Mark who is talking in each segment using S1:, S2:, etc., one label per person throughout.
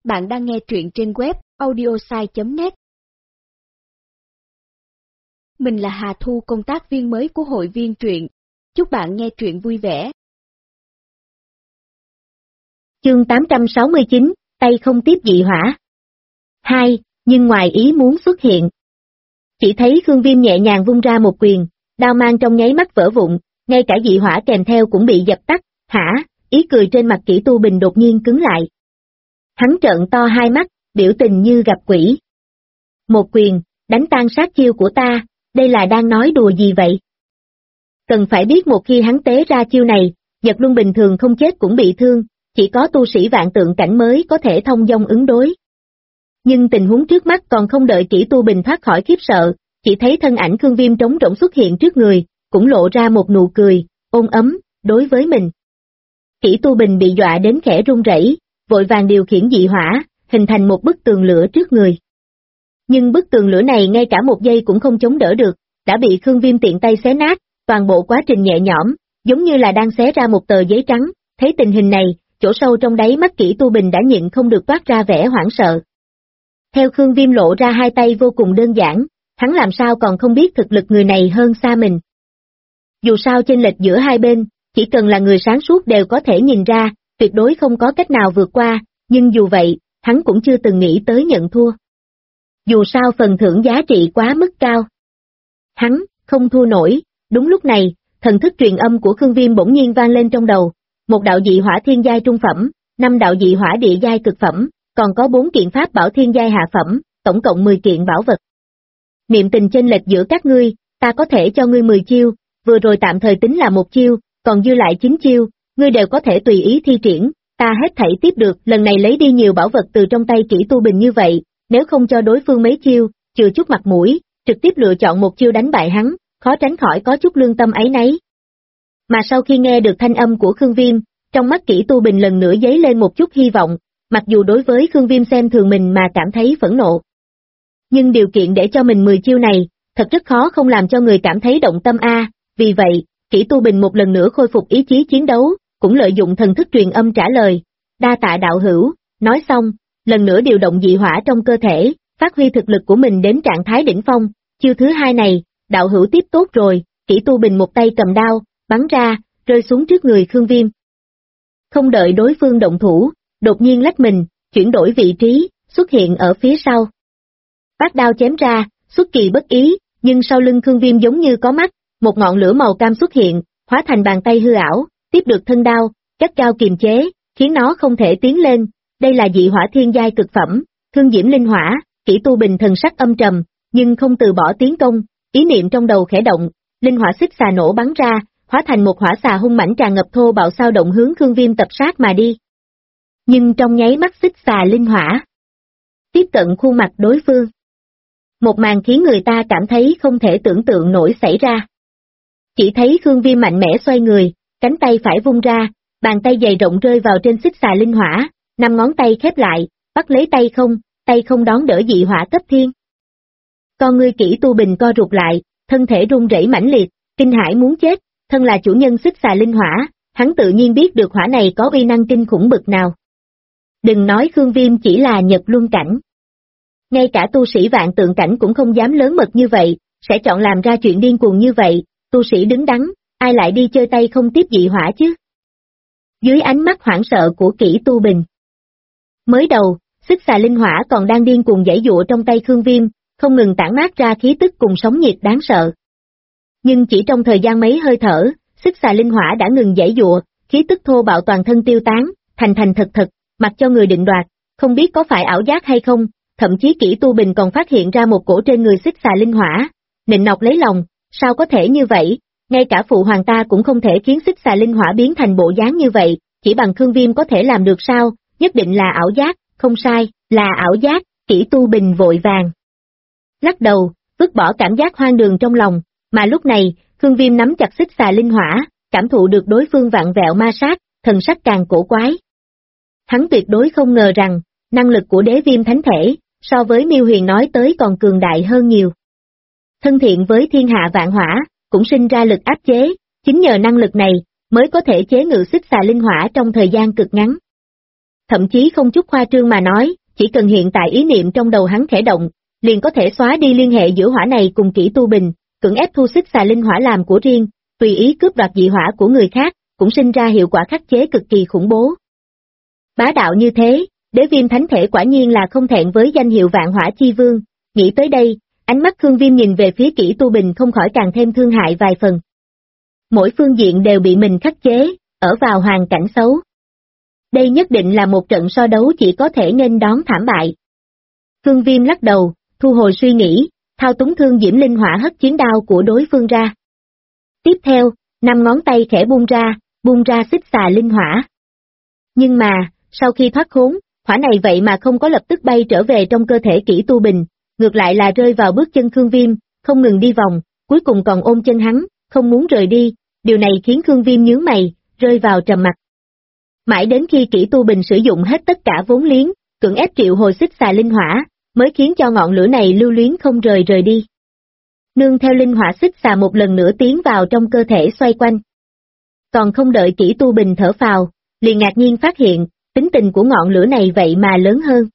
S1: Bạn đang nghe truyện trên web audiosai.net. Mình là Hà Thu, công tác viên mới của hội viên truyện. Chúc bạn nghe truyện vui vẻ.
S2: Chương 869, tay không tiếp dị hỏa. 2, nhưng ngoài ý muốn xuất hiện. Chỉ thấy Khương Viêm nhẹ nhàng vung ra một quyền, đao mang trong nháy mắt vỡ vụn, ngay cả dị hỏa kèm theo cũng bị dập tắt. Hả? Ý cười trên mặt Kỷ Tu Bình đột nhiên cứng lại. Hắn trợn to hai mắt, biểu tình như gặp quỷ. Một quyền, đánh tan sát chiêu của ta, đây là đang nói đùa gì vậy? Cần phải biết một khi hắn tế ra chiêu này, Nhật Luân bình thường không chết cũng bị thương, chỉ có tu sĩ vạn tượng cảnh mới có thể thông dong ứng đối. Nhưng tình huống trước mắt còn không đợi Kỷ Tu Bình thoát khỏi khiếp sợ, chỉ thấy thân ảnh Khương Viêm trống rỗng xuất hiện trước người, cũng lộ ra một nụ cười, ôn ấm, đối với mình. Kỷ Tu Bình bị dọa đến khẽ run rẩy, vội vàng điều khiển dị hỏa, hình thành một bức tường lửa trước người. Nhưng bức tường lửa này ngay cả một giây cũng không chống đỡ được, đã bị Khương Viêm tiện tay xé nát, toàn bộ quá trình nhẹ nhõm, giống như là đang xé ra một tờ giấy trắng. Thấy tình hình này, chỗ sâu trong đáy mắt Kỷ Tu Bình đã nhịn không được toát ra vẻ hoảng sợ. Theo Khương Viêm lộ ra hai tay vô cùng đơn giản, hắn làm sao còn không biết thực lực người này hơn xa mình. Dù sao chênh lệch giữa hai bên, chỉ cần là người sáng suốt đều có thể nhìn ra, tuyệt đối không có cách nào vượt qua, nhưng dù vậy, hắn cũng chưa từng nghĩ tới nhận thua. Dù sao phần thưởng giá trị quá mức cao. Hắn, không thua nổi. Đúng lúc này, thần thức truyền âm của Khương Viêm bỗng nhiên vang lên trong đầu. Một đạo dị hỏa thiên giai trung phẩm, 5 đạo dị hỏa địa giai cực phẩm, còn có 4 kiện pháp bảo thiên giai hạ phẩm, tổng cộng 10 kiện bảo vật. Niệm tình chênh lệch giữa các ngươi, ta có thể cho ngươi 10 chiêu, vừa rồi tạm thời tính là một chiêu, còn dư lại 9 chiêu, ngươi đều có thể tùy ý thi triển, ta hết thảy tiếp được. Lần này lấy đi nhiều bảo vật từ trong tay Kỷ Tu Bình như vậy, nếu không cho đối phương mấy chiêu, chừa chút mặt mũi, trực tiếp lựa chọn một chiêu đánh bại hắn, khó tránh khỏi có chút lương tâm áy náy. Mà sau khi nghe được thanh âm của Khương Viêm, trong mắt Kỷ Tu Bình lần nữa dấy lên một chút hy vọng, mặc dù đối với Khương Viêm xem thường mình mà cảm thấy phẫn nộ. Nhưng điều kiện để cho mình 10 chiêu này, thật rất khó không làm cho người cảm thấy động tâm a. Vì vậy, Kỷ Tu Bình một lần nữa khôi phục ý chí chiến đấu, cũng lợi dụng thần thức truyền âm trả lời, đa tạ đạo hữu. Nói xong, lần nữa điều động dị hỏa trong cơ thể, phát huy thực lực của mình đến trạng thái đỉnh phong. Chiêu thứ hai này, đạo hữu tiếp tốt rồi. Kỷ Tu Bình một tay cầm đao, bắn ra, rơi xuống trước người Khương Viêm. Không đợi đối phương động thủ, đột nhiên lách mình, chuyển đổi vị trí, xuất hiện ở phía sau. Phát đao chém ra, xuất kỳ bất ý, nhưng sau lưng Khương Viêm giống như có mắt, một ngọn lửa màu cam xuất hiện, hóa thành bàn tay hư ảo, tiếp được thân đao, gắt gao kiềm chế, khiến nó không thể tiến lên. Đây là dị hỏa thiên giai cực phẩm, thương diễm linh hỏa. Kỷ Tu Bình thần sắc âm trầm, nhưng không từ bỏ tiến công, ý niệm trong đầu khẽ động, linh hỏa xích xà nổ bắn ra, hóa thành một hỏa xà hung mãnh tràn ngập thô bạo sao động hướng Khương Viêm tập sát mà đi. Nhưng trong nháy mắt xích xà linh hỏa tiếp cận khuôn mặt đối phương, một màn khiến người ta cảm thấy không thể tưởng tượng nổi xảy ra. Chỉ thấy Khương Viêm mạnh mẽ xoay người, cánh tay phải vung ra, bàn tay dày rộng rơi vào trên xích xà linh hỏa, 5 ngón tay khép lại, bắt lấy tay không đón đỡ dị hỏa cấp thiên. Con ngươi Kỷ Tu Bình co rụt lại, thân thể run rẩy mãnh liệt, kinh hãi muốn chết. Thân là chủ nhân xích xà linh hỏa, hắn tự nhiên biết được hỏa này có uy năng kinh khủng bực nào. Đừng nói Khương Viêm chỉ là Nhật Luân cảnh, ngay cả tu sĩ vạn tượng cảnh cũng không dám lớn mật như vậy, sẽ chọn làm ra chuyện điên cuồng như vậy. Tu sĩ đứng đắn, ai lại đi chơi tay không tiếp dị hỏa chứ? Dưới ánh mắt hoảng sợ của Kỷ Tu Bình, mới đầu, xích xà linh hỏa còn đang điên cuồng giãy giụa trong tay Khương Viêm, không ngừng tản mát ra khí tức cùng sóng nhiệt đáng sợ. Nhưng chỉ trong thời gian mấy hơi thở, xích xà linh hỏa đã ngừng giãy giụa, khí tức thô bạo toàn thân tiêu tán, thành thật, mặc cho người định đoạt, không biết có phải ảo giác hay không. Thậm chí Kỷ Tu Bình còn phát hiện ra một cổ trên người xích xà linh hỏa, nịnh nọc lấy lòng, sao có thể như vậy, ngay cả phụ hoàng ta cũng không thể khiến xích xà linh hỏa biến thành bộ dáng như vậy, chỉ bằng Khương Viêm có thể làm được sao? Nhất định là ảo giác. Không sai, là ảo giác. Kỷ Tu Bình vội vàng lắc đầu, vứt bỏ cảm giác hoang đường trong lòng, mà lúc này, Khương Viêm nắm chặt xích xà linh hỏa, cảm thụ được đối phương vặn vẹo ma sát, thần sắc càng cổ quái. Hắn tuyệt đối không ngờ rằng, năng lực của đế viêm thánh thể, so với Miêu Huyền nói tới còn cường đại hơn nhiều. Thân thiện với thiên hạ vạn hỏa, cũng sinh ra lực áp chế, chính nhờ năng lực này, mới có thể chế ngự xích xà linh hỏa trong thời gian cực ngắn. thậm chí không chút khoa trương mà nói, chỉ cần hiện tại ý niệm trong đầu hắn khẽ động, liền có thể xóa đi liên hệ giữa hỏa này cùng Kỷ Tu Bình, cưỡng ép thu xích xà linh hỏa làm của riêng, tùy ý cướp đoạt dị hỏa của người khác, cũng sinh ra hiệu quả khắc chế cực kỳ khủng bố. Bá đạo như thế, Đế Viêm Thánh Thể quả nhiên là không thẹn với danh hiệu Vạn Hỏa Chi Vương, nghĩ tới đây, ánh mắt Khương Viêm nhìn về phía Kỷ Tu Bình không khỏi càng thêm thương hại vài phần. Mỗi phương diện đều bị mình khắc chế, ở vào hoàn cảnh xấu. Đây nhất định là một trận so đấu chỉ có thể nghênh đón thảm bại. Khương Viêm lắc đầu, thu hồi suy nghĩ, thao túng thương diễm linh hỏa hất chiến đao của đối phương ra. Tiếp theo, 5 ngón tay khẽ buông ra xích xà linh hỏa. Nhưng mà, sau khi thoát khốn, hỏa này vậy mà không có lập tức bay trở về trong cơ thể Kỷ Tu Bình, ngược lại là rơi vào bước chân Khương Viêm, không ngừng đi vòng, cuối cùng còn ôm chân hắn, không muốn rời đi, điều này khiến Khương Viêm nhướng mày, rơi vào trầm mặc. Mãi đến khi Kỷ Tu Bình sử dụng hết tất cả vốn liếng, cưỡng ép triệu hồi xích xà linh hỏa, mới khiến cho ngọn lửa này lưu luyến không rời đi. Nương theo linh hỏa xích xà một lần nữa tiến vào trong cơ thể xoay quanh. Còn không đợi Kỷ Tu Bình thở phào, liền ngạc nhiên phát hiện, tính tình của ngọn lửa này vậy mà lớn hơn.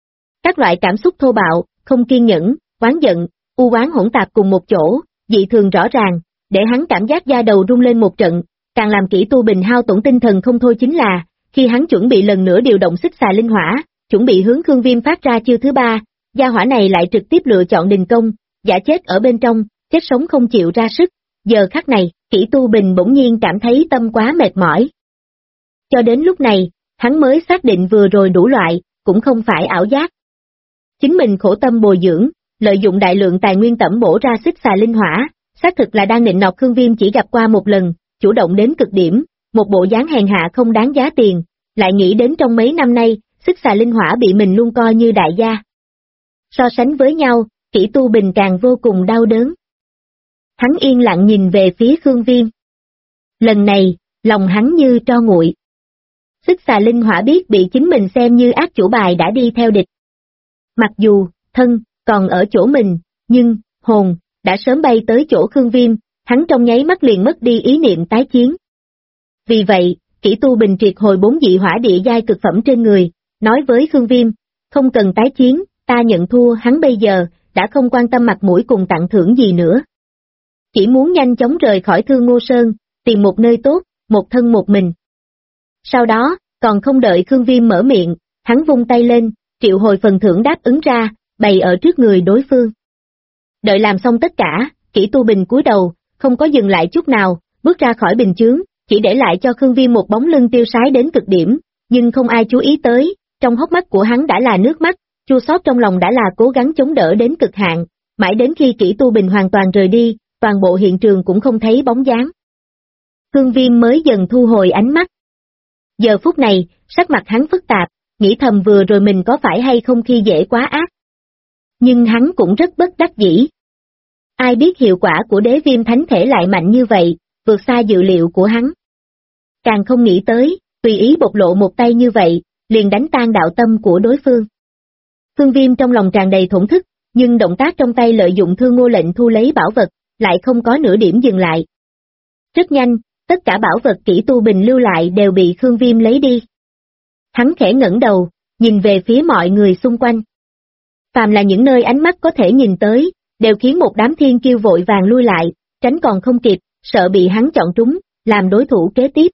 S2: Các loại cảm xúc thô bạo, không kiên nhẫn, oán giận, u oán hỗn tạp cùng một chỗ, dị thường rõ ràng, để hắn cảm giác da đầu rung lên một trận, càng làm Kỷ Tu Bình hao tổn tinh thần không thôi chính là, khi hắn chuẩn bị lần nữa điều động xích xà linh hỏa, chuẩn bị hướng Khương Viêm phát ra chiêu thứ 3, gia hỏa này lại trực tiếp lựa chọn đình công, giả chết ở bên trong, chết sống không chịu ra sức. Giờ khắc này, Kỷ Tu Bình bỗng nhiên cảm thấy tâm quá mệt mỏi. Cho đến lúc này, hắn mới xác định vừa rồi đủ loại, cũng không phải ảo giác. Chính mình khổ tâm bồi dưỡng, lợi dụng đại lượng tài nguyên tẩm bổ ra xích xà linh hỏa, xác thực là đang nịnh nọt Khương Viêm chỉ gặp qua một lần, chủ động đến cực điểm, một bộ dáng hèn hạ không đáng giá tiền, lại nghĩ đến trong mấy năm nay, xích xà linh hỏa bị mình luôn coi như đại gia. So sánh với nhau, Kỷ Tu Bình càng vô cùng đau đớn. Hắn yên lặng nhìn về phía Khương Viêm. Lần này, lòng hắn như tro nguội. Xích xà linh hỏa biết bị chính mình xem như ác chủ bài đã đi theo địch. Mặc dù, thân, còn ở chỗ mình, nhưng, hồn, đã sớm bay tới chỗ Khương Viêm, hắn trong nháy mắt liền mất đi ý niệm tái chiến. Vì vậy, Kỷ Tu Bình triệt hồi 4 dị hỏa địa giai cực phẩm trên người, nói với Khương Viêm, không cần tái chiến, ta nhận thua. Hắn bây giờ, đã không quan tâm mặt mũi cùng tặng thưởng gì nữa. Chỉ muốn nhanh chóng rời khỏi Thương Ngô Sơn, tìm một nơi tốt, một thân một mình. Sau đó, còn không đợi Khương Viêm mở miệng, hắn vung tay lên, triệu hồi phần thưởng đáp ứng ra, bày ở trước người đối phương. Đợi làm xong tất cả, Kỷ Tu Bình cúi đầu, không có dừng lại chút nào, bước ra khỏi bình chướng, chỉ để lại cho Khương Viêm một bóng lưng tiêu sái đến cực điểm, nhưng không ai chú ý tới, trong hốc mắt của hắn đã là nước mắt, chua xót trong lòng đã là cố gắng chống đỡ đến cực hạn, mãi đến khi Kỷ Tu Bình hoàn toàn rời đi, toàn bộ hiện trường cũng không thấy bóng dáng. Khương Viêm mới dần thu hồi ánh mắt. Giờ phút này, sắc mặt hắn phức tạp, nghĩ thầm vừa rồi mình có phải hay không khi dễ quá ác. Nhưng hắn cũng rất bất đắc dĩ. Ai biết hiệu quả của Đế Viêm Thánh Thể lại mạnh như vậy, vượt xa dự liệu của hắn. Càng không nghĩ tới, tùy ý bộc lộ một tay như vậy, liền đánh tan đạo tâm của đối phương. Khương Viêm trong lòng tràn đầy thổn thức, nhưng động tác trong tay lợi dụng Thương Ngô lệnh thu lấy bảo vật, lại không có nửa điểm dừng lại. Rất nhanh, tất cả bảo vật Kỷ Tu Bình lưu lại đều bị Khương Viêm lấy đi. Hắn khẽ ngẩng đầu, nhìn về phía mọi người xung quanh. Phàm là những nơi ánh mắt có thể nhìn tới, đều khiến một đám thiên kiêu vội vàng lui lại, tránh còn không kịp, sợ bị hắn chọn trúng, làm đối thủ kế tiếp.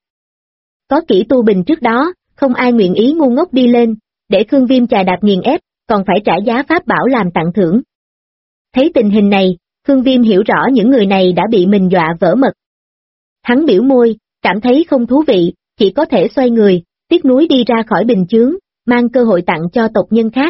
S2: Có Kỷ Tu Bình trước đó, không ai nguyện ý ngu ngốc đi lên, để Khương Viêm chà đạp nghiền ép, còn phải trả giá pháp bảo làm tặng thưởng. Thấy tình hình này, Khương Viêm hiểu rõ những người này đã bị mình dọa vỡ mật. Hắn biểu môi, cảm thấy không thú vị, chỉ có thể xoay người, tiếc nuối đi ra khỏi bình chướng, mang cơ hội tặng cho tộc nhân khác.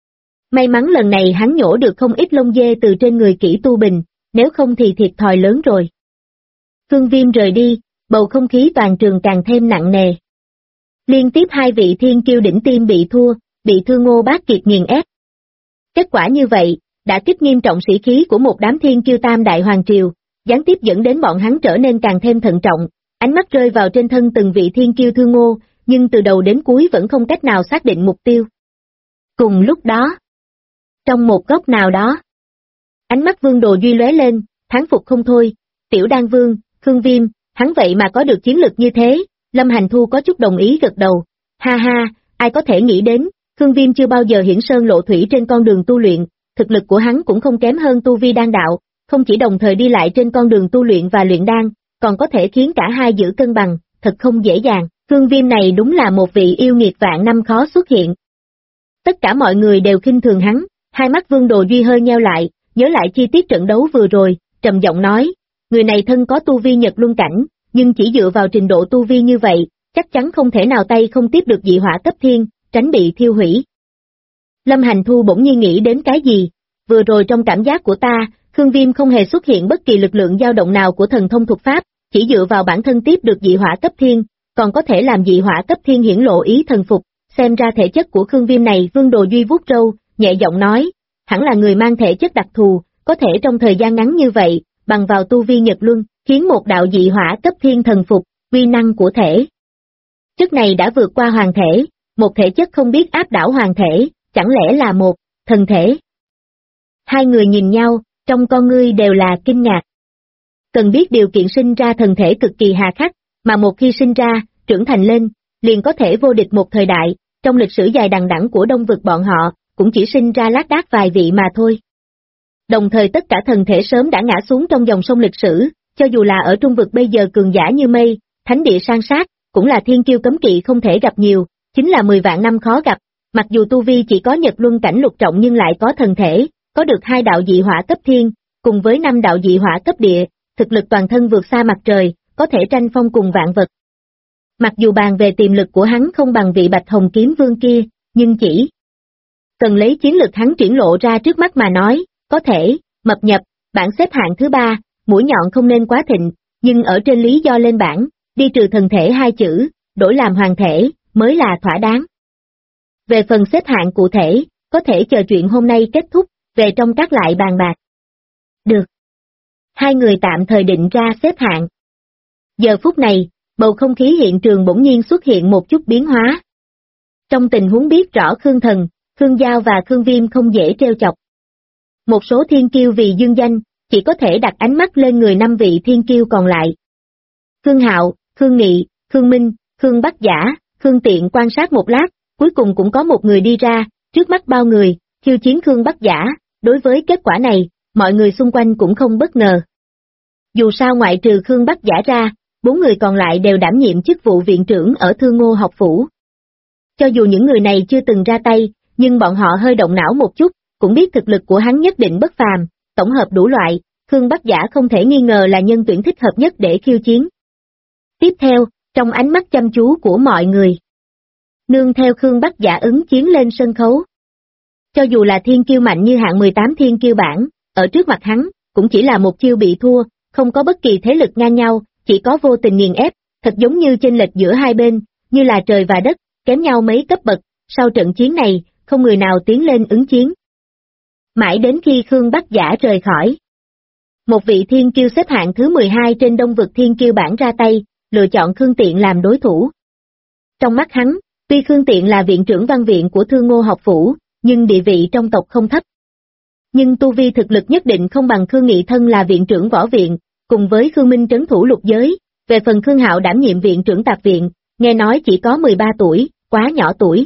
S2: May mắn lần này hắn nhổ được không ít lông dê từ trên người Kỷ Tu Bình, nếu không thì thiệt thòi lớn rồi. Khương Viêm rời đi, bầu không khí toàn trường càng thêm nặng nề. Liên tiếp 2 vị thiên kiêu đỉnh tiêm bị thua, bị Thương Ngô Bác Kiệt nghiền ép. Kết quả như vậy, đã kích nghiêm trọng sĩ khí của một đám thiên kiêu tam đại hoàng triều, gián tiếp dẫn đến bọn hắn trở nên càng thêm thận trọng, ánh mắt rơi vào trên thân từng vị thiên kiêu Thương Ngô, nhưng từ đầu đến cuối vẫn không cách nào xác định mục tiêu. Cùng lúc đó, trong một góc nào đó, ánh mắt Vương Đồ Duy lóe lên, thán phục không thôi, Tiểu Đan Vương, Khương Viêm, hắn vậy mà có được chiến lực như thế. Lâm Hành Thu có chút đồng ý gật đầu, ha ha, Ai có thể nghĩ đến, Khương Viêm chưa bao giờ hiển sơn lộ thủy trên con đường tu luyện, thực lực của hắn cũng không kém hơn tu vi đan đạo, không chỉ đồng thời đi lại trên con đường tu luyện và luyện đan, còn có thể khiến cả hai giữ cân bằng, thật không dễ dàng. Khương Viêm này đúng là một vị yêu nghiệt vạn năm khó xuất hiện. Tất cả mọi người đều khinh thường hắn, hai mắt Vương Đồ Duy hơi nheo lại, nhớ lại chi tiết trận đấu vừa rồi, trầm giọng nói, người này thân có tu vi Nhật Luân cảnh, nhưng chỉ dựa vào trình độ tu vi như vậy, chắc chắn không thể nào tay không tiếp được dị hỏa cấp thiên, tránh bị thiêu hủy. Lâm Hành Thu bỗng nhiên nghĩ đến cái gì, vừa rồi trong cảm giác của ta, Khương Viêm không hề xuất hiện bất kỳ lực lượng dao động nào của thần thông thuật pháp, chỉ dựa vào bản thân tiếp được dị hỏa cấp thiên, còn có thể làm dị hỏa cấp thiên hiển lộ ý thần phục, xem ra thể chất của Khương Viêm này. Vương Đồ Duy vuốt râu, nhẹ giọng nói, hẳn là người mang thể chất đặc thù, có thể trong thời gian ngắn như vậy, bằng vào tu vi Nhật Luân, khiến một đạo dị hỏa cấp thiên thần phục, uy năng của thể chất này đã vượt qua hoàng thể, một thể chất không biết áp đảo hoàng thể, chẳng lẽ là một thần thể? Hai người nhìn nhau, trong con ngươi đều là kinh ngạc. Cần biết điều kiện sinh ra thần thể cực kỳ hà khắc, mà một khi sinh ra, trưởng thành lên, liền có thể vô địch một thời đại, trong lịch sử dài đằng đẵng của Đông vực bọn họ, cũng chỉ sinh ra lác đác vài vị mà thôi. Đồng thời tất cả thần thể sớm đã ngã xuống trong dòng sông lịch sử, cho dù là ở Trung vực bây giờ cường giả như mây, thánh địa san sát, cũng là thiên kiêu cấm kỵ không thể gặp nhiều, chính là 10 vạn năm khó gặp, mặc dù tu vi chỉ có Nhật Luân cảnh lục trọng nhưng lại có thần thể, có được 2 đạo dị hỏa cấp thiên, cùng với 5 đạo dị hỏa cấp địa, thực lực toàn thân vượt xa mặt trời, có thể tranh phong cùng vạn vật. Mặc dù bàn về tiềm lực của hắn không bằng vị Bạch Hồng Kiếm Vương kia, nhưng chỉ cần lấy chiến lực hắn triển lộ ra trước mắt mà nói, có thể, mập nhập, bảng xếp hạng thứ 3, mũi nhọn không nên quá thịnh, nhưng ở trên lý do lên bảng, đi trừ thần thể 2 chữ, đổi làm hoàng thể, mới là thỏa đáng. Về phần xếp hạng cụ thể, có thể chờ chuyện hôm nay kết thúc, về trong các lại bàn bạc. Được. Hai người tạm thời định ra xếp hạng. Giờ phút này, bầu không khí hiện trường bỗng nhiên xuất hiện một chút biến hóa. Trong tình huống biết rõ Khương Thần, Khương Giao và Khương Viêm không dễ trêu chọc. Một số thiên kiêu vì dương danh, chỉ có thể đặt ánh mắt lên người 5 vị thiên kiêu còn lại. Khương Hạo, Khương Nghị, Khương Minh, Khương Bắc Giả, Khương Tiện quan sát một lát, cuối cùng cũng có một người đi ra, trước mắt bao người, khiêu chiến Khương Bắc Giả, đối với kết quả này, mọi người xung quanh cũng không bất ngờ. Dù sao ngoại trừ Khương Bắc Giả ra, 4 người còn lại đều đảm nhiệm chức vụ viện trưởng ở Thương Ngô học phủ. Cho dù những người này chưa từng ra tay, nhưng bọn họ hơi động não một chút, cũng biết thực lực của hắn nhất định bất phàm, tổng hợp đủ loại, Khương Bắc Giả không thể nghi ngờ là nhân tuyển thích hợp nhất để khiêu chiến. Tiếp theo, trong ánh mắt chăm chú của mọi người, nương theo Khương Bắc Giả ứng chiến lên sân khấu. Cho dù là thiên kiêu mạnh như hạng 18 thiên kiêu bảng, ở trước mặt hắn, cũng chỉ là một chiêu bị thua, không có bất kỳ thế lực ngang nhau, chỉ có vô tình nghiền ép, thật giống như chênh lệch giữa hai bên, như là trời và đất, kém nhau mấy cấp bậc, sau trận chiến này, không người nào tiến lên ứng chiến. Mãi đến khi Khương Bắc Giả rời khỏi. Một vị thiên kiêu xếp hạng thứ 12 trên Đông vực thiên kiêu bảng ra tay, lựa chọn Khương Tiện làm đối thủ. Trong mắt hắn, tuy Khương Tiện là viện trưởng văn viện của Thương Ngô học phủ, nhưng địa vị trong tộc không thấp. Nhưng tu vi thực lực nhất định không bằng Khương Nghị thân là viện trưởng võ viện, cùng với Khương Minh trấn thủ lục giới, về phần Khương Hạo đảm nhiệm viện trưởng tạp viện, nghe nói chỉ có 13 tuổi, quá nhỏ tuổi.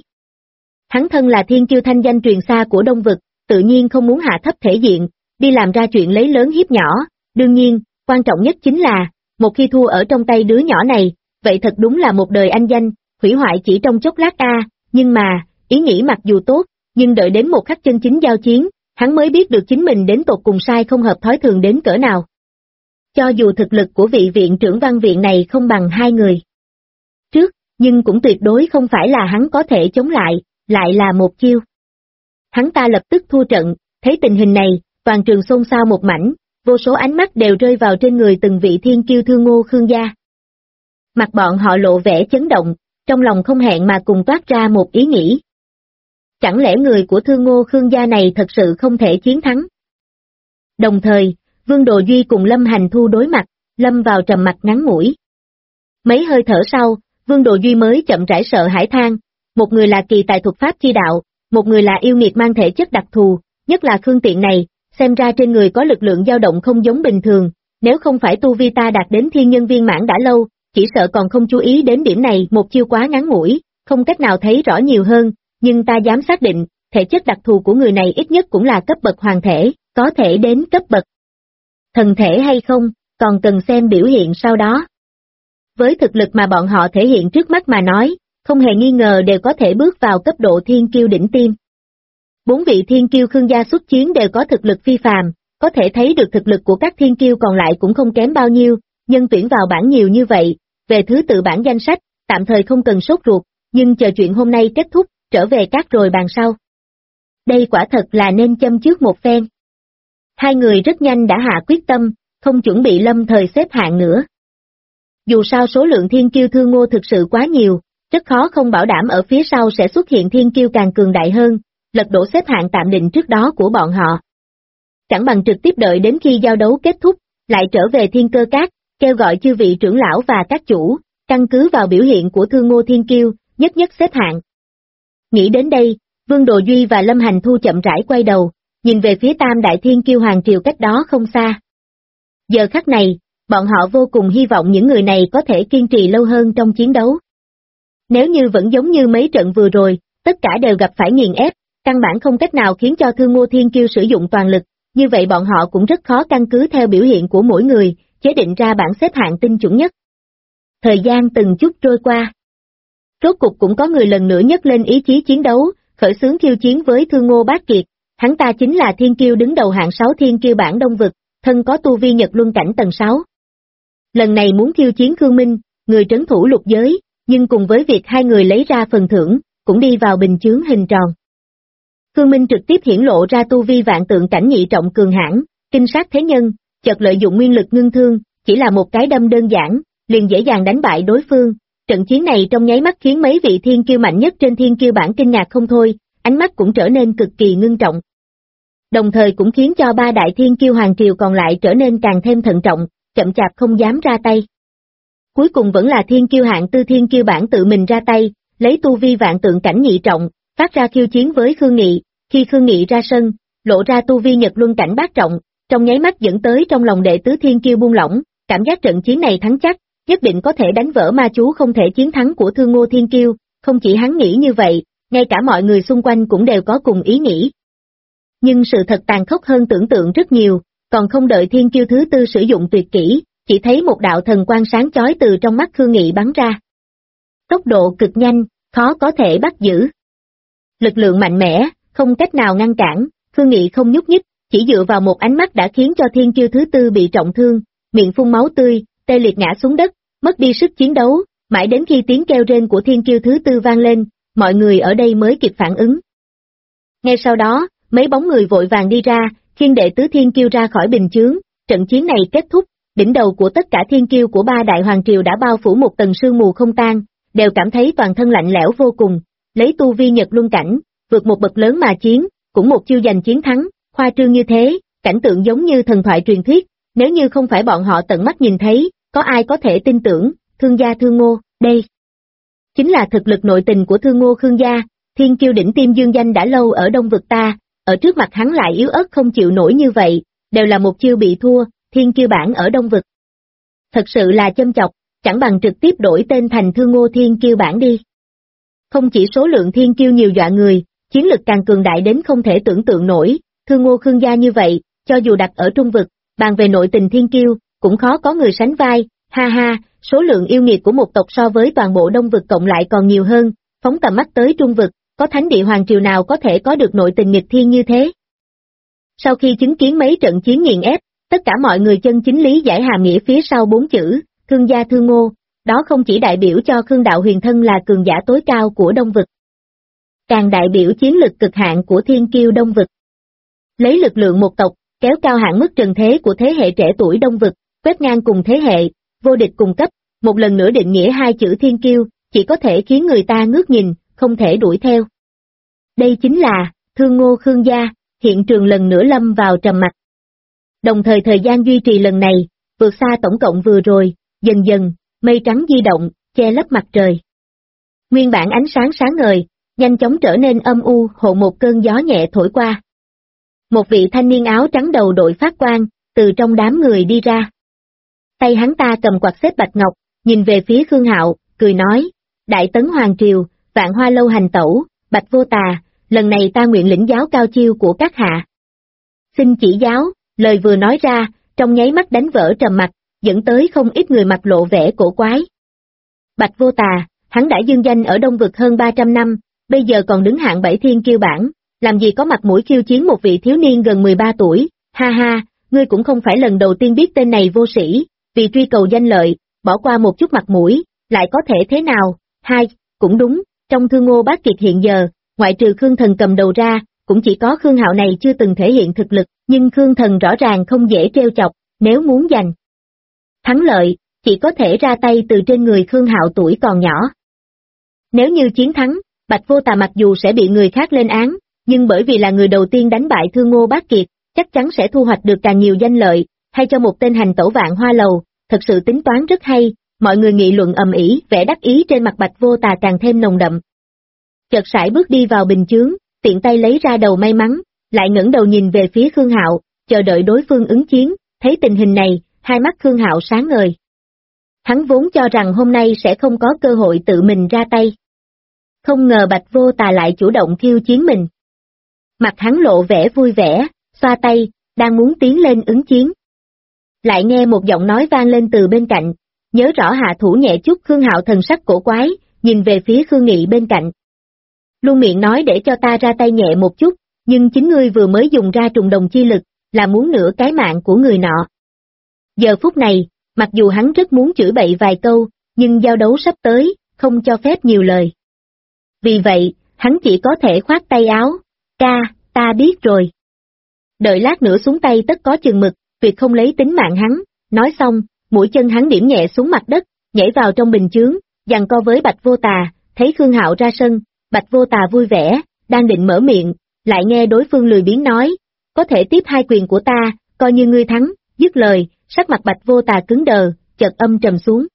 S2: Hắn thân là thiên kiêu thanh danh truyền xa của Đông vực, tự nhiên không muốn hạ thấp thể diện, đi làm ra chuyện lấy lớn hiếp nhỏ, đương nhiên, quan trọng nhất chính là, một khi thua ở trong tay đứa nhỏ này, vậy thật đúng là một đời anh danh, hủy hoại chỉ trong chốc lát nhưng mà, ý nghĩ mặc dù tốt, nhưng đợi đến một khắc chân chính giao chiến, hắn mới biết được chính mình đến tột cùng sai không hợp thói thường đến cỡ nào. Cho dù thực lực của vị viện trưởng văn viện này không bằng hai người trước, nhưng cũng tuyệt đối không phải là hắn có thể chống lại là một chiêu. Hắn ta lập tức thua trận, thấy tình hình này, toàn trường xôn xao một mảnh, vô số ánh mắt đều rơi vào trên người từng vị thiên kiêu Thương Ngô Khương gia. Mặt bọn họ lộ vẻ chấn động, trong lòng không hẹn mà cùng toát ra một ý nghĩ. Chẳng lẽ người của Thương Ngô Khương gia này thật sự không thể chiến thắng? Đồng thời, Vương Đồ Duy cùng Lâm Hành Thu đối mặt, lâm vào trầm mặc ngắn ngủi. Mấy hơi thở sau, Vương Đồ Duy mới chậm rãi sợ hãi than, một người là kỳ tài thuật pháp chi đạo, một người là yêu nghiệt mang thể chất đặc thù, nhất là Khương Tiện này, xem ra trên người có lực lượng dao động không giống bình thường, nếu không phải tu vi ta đạt đến thiên nhân viên mãn đã lâu, chỉ sợ còn không chú ý đến điểm này, một chiêu quá ngắn ngủi, không cách nào thấy rõ nhiều hơn, nhưng ta dám xác định, thể chất đặc thù của người này ít nhất cũng là cấp bậc hoàng thể, có thể đến cấp bậc thần thể hay không, còn cần xem biểu hiện sau đó. Với thực lực mà bọn họ thể hiện trước mắt mà nói, không hề nghi ngờ đều có thể bước vào cấp độ thiên kiêu đỉnh tiêm. 4 vị thiên kiêu Khương gia xuất chiến đều có thực lực phi phàm, có thể thấy được thực lực của các thiên kiêu còn lại cũng không kém bao nhiêu, nhân tuyển vào bảng nhiều như vậy, về thứ tự bảng danh sách, tạm thời không cần sốt ruột, nhưng chờ chuyện hôm nay kết thúc, trở về các rồi bàn sau. Đây quả thật là nên châm trước một phen. Hai người rất nhanh đã hạ quyết tâm, không chuẩn bị lâm thời xếp hạng nữa. Dù sao số lượng thiên kiêu Thương Ngô thực sự quá nhiều, rất khó không bảo đảm ở phía sau sẽ xuất hiện thiên kiêu càng cường đại hơn, lật đổ xếp hạng tạm định trước đó của bọn họ. Chẳng bằng trực tiếp đợi đến khi giao đấu kết thúc, lại trở về Thiên Cơ Các, kêu gọi chư vị trưởng lão và các chủ, căn cứ vào biểu hiện của Thương Ngô thiên kiêu, nhất nhất xếp hạng. Nghĩ đến đây, Vương Đồ Duy và Lâm Hành Thu chậm rãi quay đầu, nhìn về phía Tam Đại Thiên Kiêu Hoàng Triều cách đó không xa. Giờ khắc này, bọn họ vô cùng hy vọng những người này có thể kiên trì lâu hơn trong chiến đấu. Nếu như vẫn giống như mấy trận vừa rồi, tất cả đều gặp phải nghiền ép, căn bản không cách nào khiến cho Thương Ngô Thiên Kiêu sử dụng toàn lực, như vậy bọn họ cũng rất khó căn cứ theo biểu hiện của mỗi người, chế định ra bảng xếp hạng tinh chuẩn nhất. Thời gian từng chút trôi qua. Rốt cục cũng có người lần nữa nhấc lên ý chí chiến đấu, khởi xướng khiêu chiến với Thương Ngô Bát Kiệt, hắn ta chính là thiên kiêu đứng đầu hạng 6 thiên kiêu bảng Đông Vực, thân có tu vi Nhật Luân cảnh tầng 6. Lần này muốn khiêu chiến Khương Minh, người trấn thủ lục giới, nhưng cùng với việc hai người lấy ra phần thưởng, cũng đi vào bình chướng hình tròn. Khương Minh trực tiếp hiển lộ ra tu vi vạn tượng cảnh nhị trọng cường hãn, kinh sát thế nhân, chợt lợi dụng nguyên lực ngưng thương, chỉ là một cái đâm đơn giản, liền dễ dàng đánh bại đối phương. Trận chiến này trong nháy mắt khiến mấy vị thiên kiêu mạnh nhất trên thiên kiêu bảng kinh ngạc không thôi, ánh mắt cũng trở nên cực kỳ ngưng trọng. Đồng thời cũng khiến cho 3 đại thiên kiêu hoàng triều còn lại trở nên càng thêm thận trọng, chậm chạp không dám ra tay. Cuối cùng vẫn là thiên kiêu hạng tư thiên kiêu bảng tự mình ra tay, lấy tu vi vạn tượng cảnh nhị trọng, phát ra khiêu chiến với Khương Nghị, khi Khương Nghị ra sân, lộ ra tu vi Nhật Luân cảnh bát trọng, trong nháy mắt dẫn tới trong lòng đệ tứ thiên kiêu buông lỏng, cảm giác trận chiến này thắng chắc, nhất định có thể đánh vỡ ma chú không thể chiến thắng của Thương Ngô thiên kiêu, không chỉ hắn nghĩ như vậy, ngay cả mọi người xung quanh cũng đều có cùng ý nghĩ. Nhưng sự thật tàn khốc hơn tưởng tượng rất nhiều, còn không đợi thiên kiêu thứ tư sử dụng tuyệt kỹ, chỉ thấy một đạo thần quang sáng chói từ trong mắt Khương Nghị bắn ra. Tốc độ cực nhanh, khó có thể bắt giữ. Lực lượng mạnh mẽ, không cách nào ngăn cản, Khương Nghị không nhúc nhích, chỉ dựa vào một ánh mắt đã khiến cho thiên kiêu thứ tư bị trọng thương, miệng phun máu tươi, tê liệt ngã xuống đất, mất đi sức chiến đấu, mãi đến khi tiếng kêu rên của thiên kiêu thứ tư vang lên, mọi người ở đây mới kịp phản ứng. Ngay sau đó, mấy bóng người vội vàng đi ra, khiêng đệ tứ thiên kiêu ra khỏi bình chướng, trận chiến này kết thúc, đỉnh đầu của tất cả thiên kiêu của 3 đại hoàng triều đã bao phủ một tầng sương mù không tan, đều cảm thấy toàn thân lạnh lẽo vô cùng, lấy tu vi Nhật Luân cảnh, vượt một bậc lớn mà chiến, cũng một chiêu giành chiến thắng, khoa trương như thế, cảnh tượng giống như thần thoại truyền thuyết, nếu như không phải bọn họ tận mắt nhìn thấy, có ai có thể tin tưởng, Thương gia Thương Ngô, đây chính là thực lực nội tình của Thương Ngô Khương gia, thiên kiêu đỉnh tiêm dương danh đã lâu ở Đông Vực ta, ở trước mặt hắn lại yếu ớt không chịu nổi như vậy, đều là một chiêu bị thua, thiên kiêu bảng ở Đông Vực. Thật sự là châm chọc, chẳng bằng trực tiếp đổi tên thành Thương Ngô thiên kiêu bảng đi. Không chỉ số lượng thiên kiêu nhiều dọa người, chiến lực càng cường đại đến không thể tưởng tượng nổi, Thương Ngô Khương gia như vậy, cho dù đặt ở Trung Vực, bàn về nội tình thiên kiêu, cũng khó có người sánh vai, ha ha, số lượng yêu nghiệt của một tộc so với toàn bộ Đông Vực cộng lại còn nhiều hơn, phóng tầm mắt tới Trung Vực, có thánh địa hoàng triều nào có thể có được nội tình nghịch thiên như thế. Sau khi chứng kiến mấy trận chiến nghiền ép, tất cả mọi người chân chính lý giải hàm nghĩa phía sau 4 chữ, Thương gia Thương Ngô, đó không chỉ đại biểu cho Khương Đạo Huyền thân là cường giả tối cao của Đông Vực, càng đại biểu chiến lực cực hạn của thiên kiêu Đông Vực. Lấy lực lượng một tộc, kéo cao hạn mức trần thế của thế hệ trẻ tuổi Đông Vực, quét ngang cùng thế hệ, vô địch cùng cấp, một lần nữa định nghĩa 2 chữ thiên kiêu, chỉ có thể khiến người ta ngước nhìn, không thể đuổi theo. Đây chính là, Thương Ngô Khương gia, hiện trường lần nữa lâm vào trầm mặc. Đồng thời thời gian duy trì lần này, vượt xa tổng cộng vừa rồi, dần dần, mây trắng di động, che lấp mặt trời. Nguyên bản ánh sáng sáng ngời, nhanh chóng trở nên âm u, hộ một cơn gió nhẹ thổi qua. Một vị thanh niên áo trắng đầu đội phát quang, từ trong đám người đi ra. Tay hắn ta cầm quạt xếp bạch ngọc, nhìn về phía Khương Hạo, cười nói, Đại Tấn Hoàng Triều, Vạn Hoa Lâu hành tẩu, Bạch Vô Tà, lần này ta nguyện lĩnh giáo cao chiêu của các hạ. Xin chỉ giáo, lời vừa nói ra, trong nháy mắt đánh vỡ trầm mặc, dẫn tới không ít người mặt lộ vẻ cổ quái. Bạch Vô Tà, hắn đã dương danh ở Đông Vực hơn 300 năm, bây giờ còn đứng hạng 7 thiên kiêu bảng, làm gì có mặt mũi khiêu chiến một vị thiếu niên gần 13 tuổi, ha ha, ngươi cũng không phải lần đầu tiên biết tên này vô sĩ, vì truy cầu danh lợi, bỏ qua một chút mặt mũi, lại có thể thế nào, hai, cũng đúng, trong Thương Ngô Bát Kiệt hiện giờ, ngoại trừ Khương Thần cầm đầu ra, cũng chỉ có Khương Hạo này chưa từng thể hiện thực lực, nhưng Khương Thần rõ ràng không dễ trêu chọc, nếu muốn giành thắng lợi, chỉ có thể ra tay từ trên người Khương Hạo tuổi còn nhỏ. Nếu như chiến thắng, Bạch Vô Tà mặc dù sẽ bị người khác lên án, nhưng bởi vì là người đầu tiên đánh bại Thương Ngô Bát Kiệt, chắc chắn sẽ thu hoạch được càng nhiều danh lợi, hay cho một tên hành tẩu Vạn Hoa Lầu, thật sự tính toán rất hay, mọi người nghị luận ầm ĩ, vẻ đắc ý trên mặt Bạch Vô Tà càng thêm nồng đậm. Chợt sải bước đi vào bình chướng, tiện tay lấy ra đầu may mắn, lại ngẩng đầu nhìn về phía Khương Hạo, chờ đợi đối phương ứng chiến, thấy tình hình này, hai mắt Khương Hạo sáng ngời. Hắn vốn cho rằng hôm nay sẽ không có cơ hội tự mình ra tay. Không ngờ Bạch Vô Tà lại chủ động khiêu chiến mình. Mặt hắn lộ vẻ vui vẻ, xoa tay, đang muốn tiến lên ứng chiến. Lại nghe một giọng nói vang lên từ bên cạnh, nhớ rõ hạ thủ nhẹ chút. Khương Hạo thần sắc cổ quái, nhìn về phía Khương Nghị bên cạnh. Luôn miệng nói để cho ta ra tay nhẹ một chút, nhưng chính ngươi vừa mới dùng ra trùng đồng chi lực, là muốn nửa cái mạng của người nọ. Giờ phút này, mặc dù hắn rất muốn chửi bậy vài câu, nhưng giao đấu sắp tới, không cho phép nhiều lời. Vì vậy, hắn chỉ có thể khoát tay áo, ca, ta biết rồi. Đợi lát nữa xuống tay tất có chừng mực, việc không lấy tính mạng hắn, nói xong, mũi chân hắn điểm nhẹ xuống mặt đất, nhảy vào trong bình chướng, giằng co với Bạch Vô Tà, thấy Khương Hạo ra sân, Bạch Vô Tà vui vẻ, đang định mở miệng, lại nghe đối phương lười biếng nói, có thể tiếp hai quyền của ta, coi như ngươi thắng, dứt lời, sắc mặt Bạch Vô Tà cứng đờ, chợt âm trầm xuống.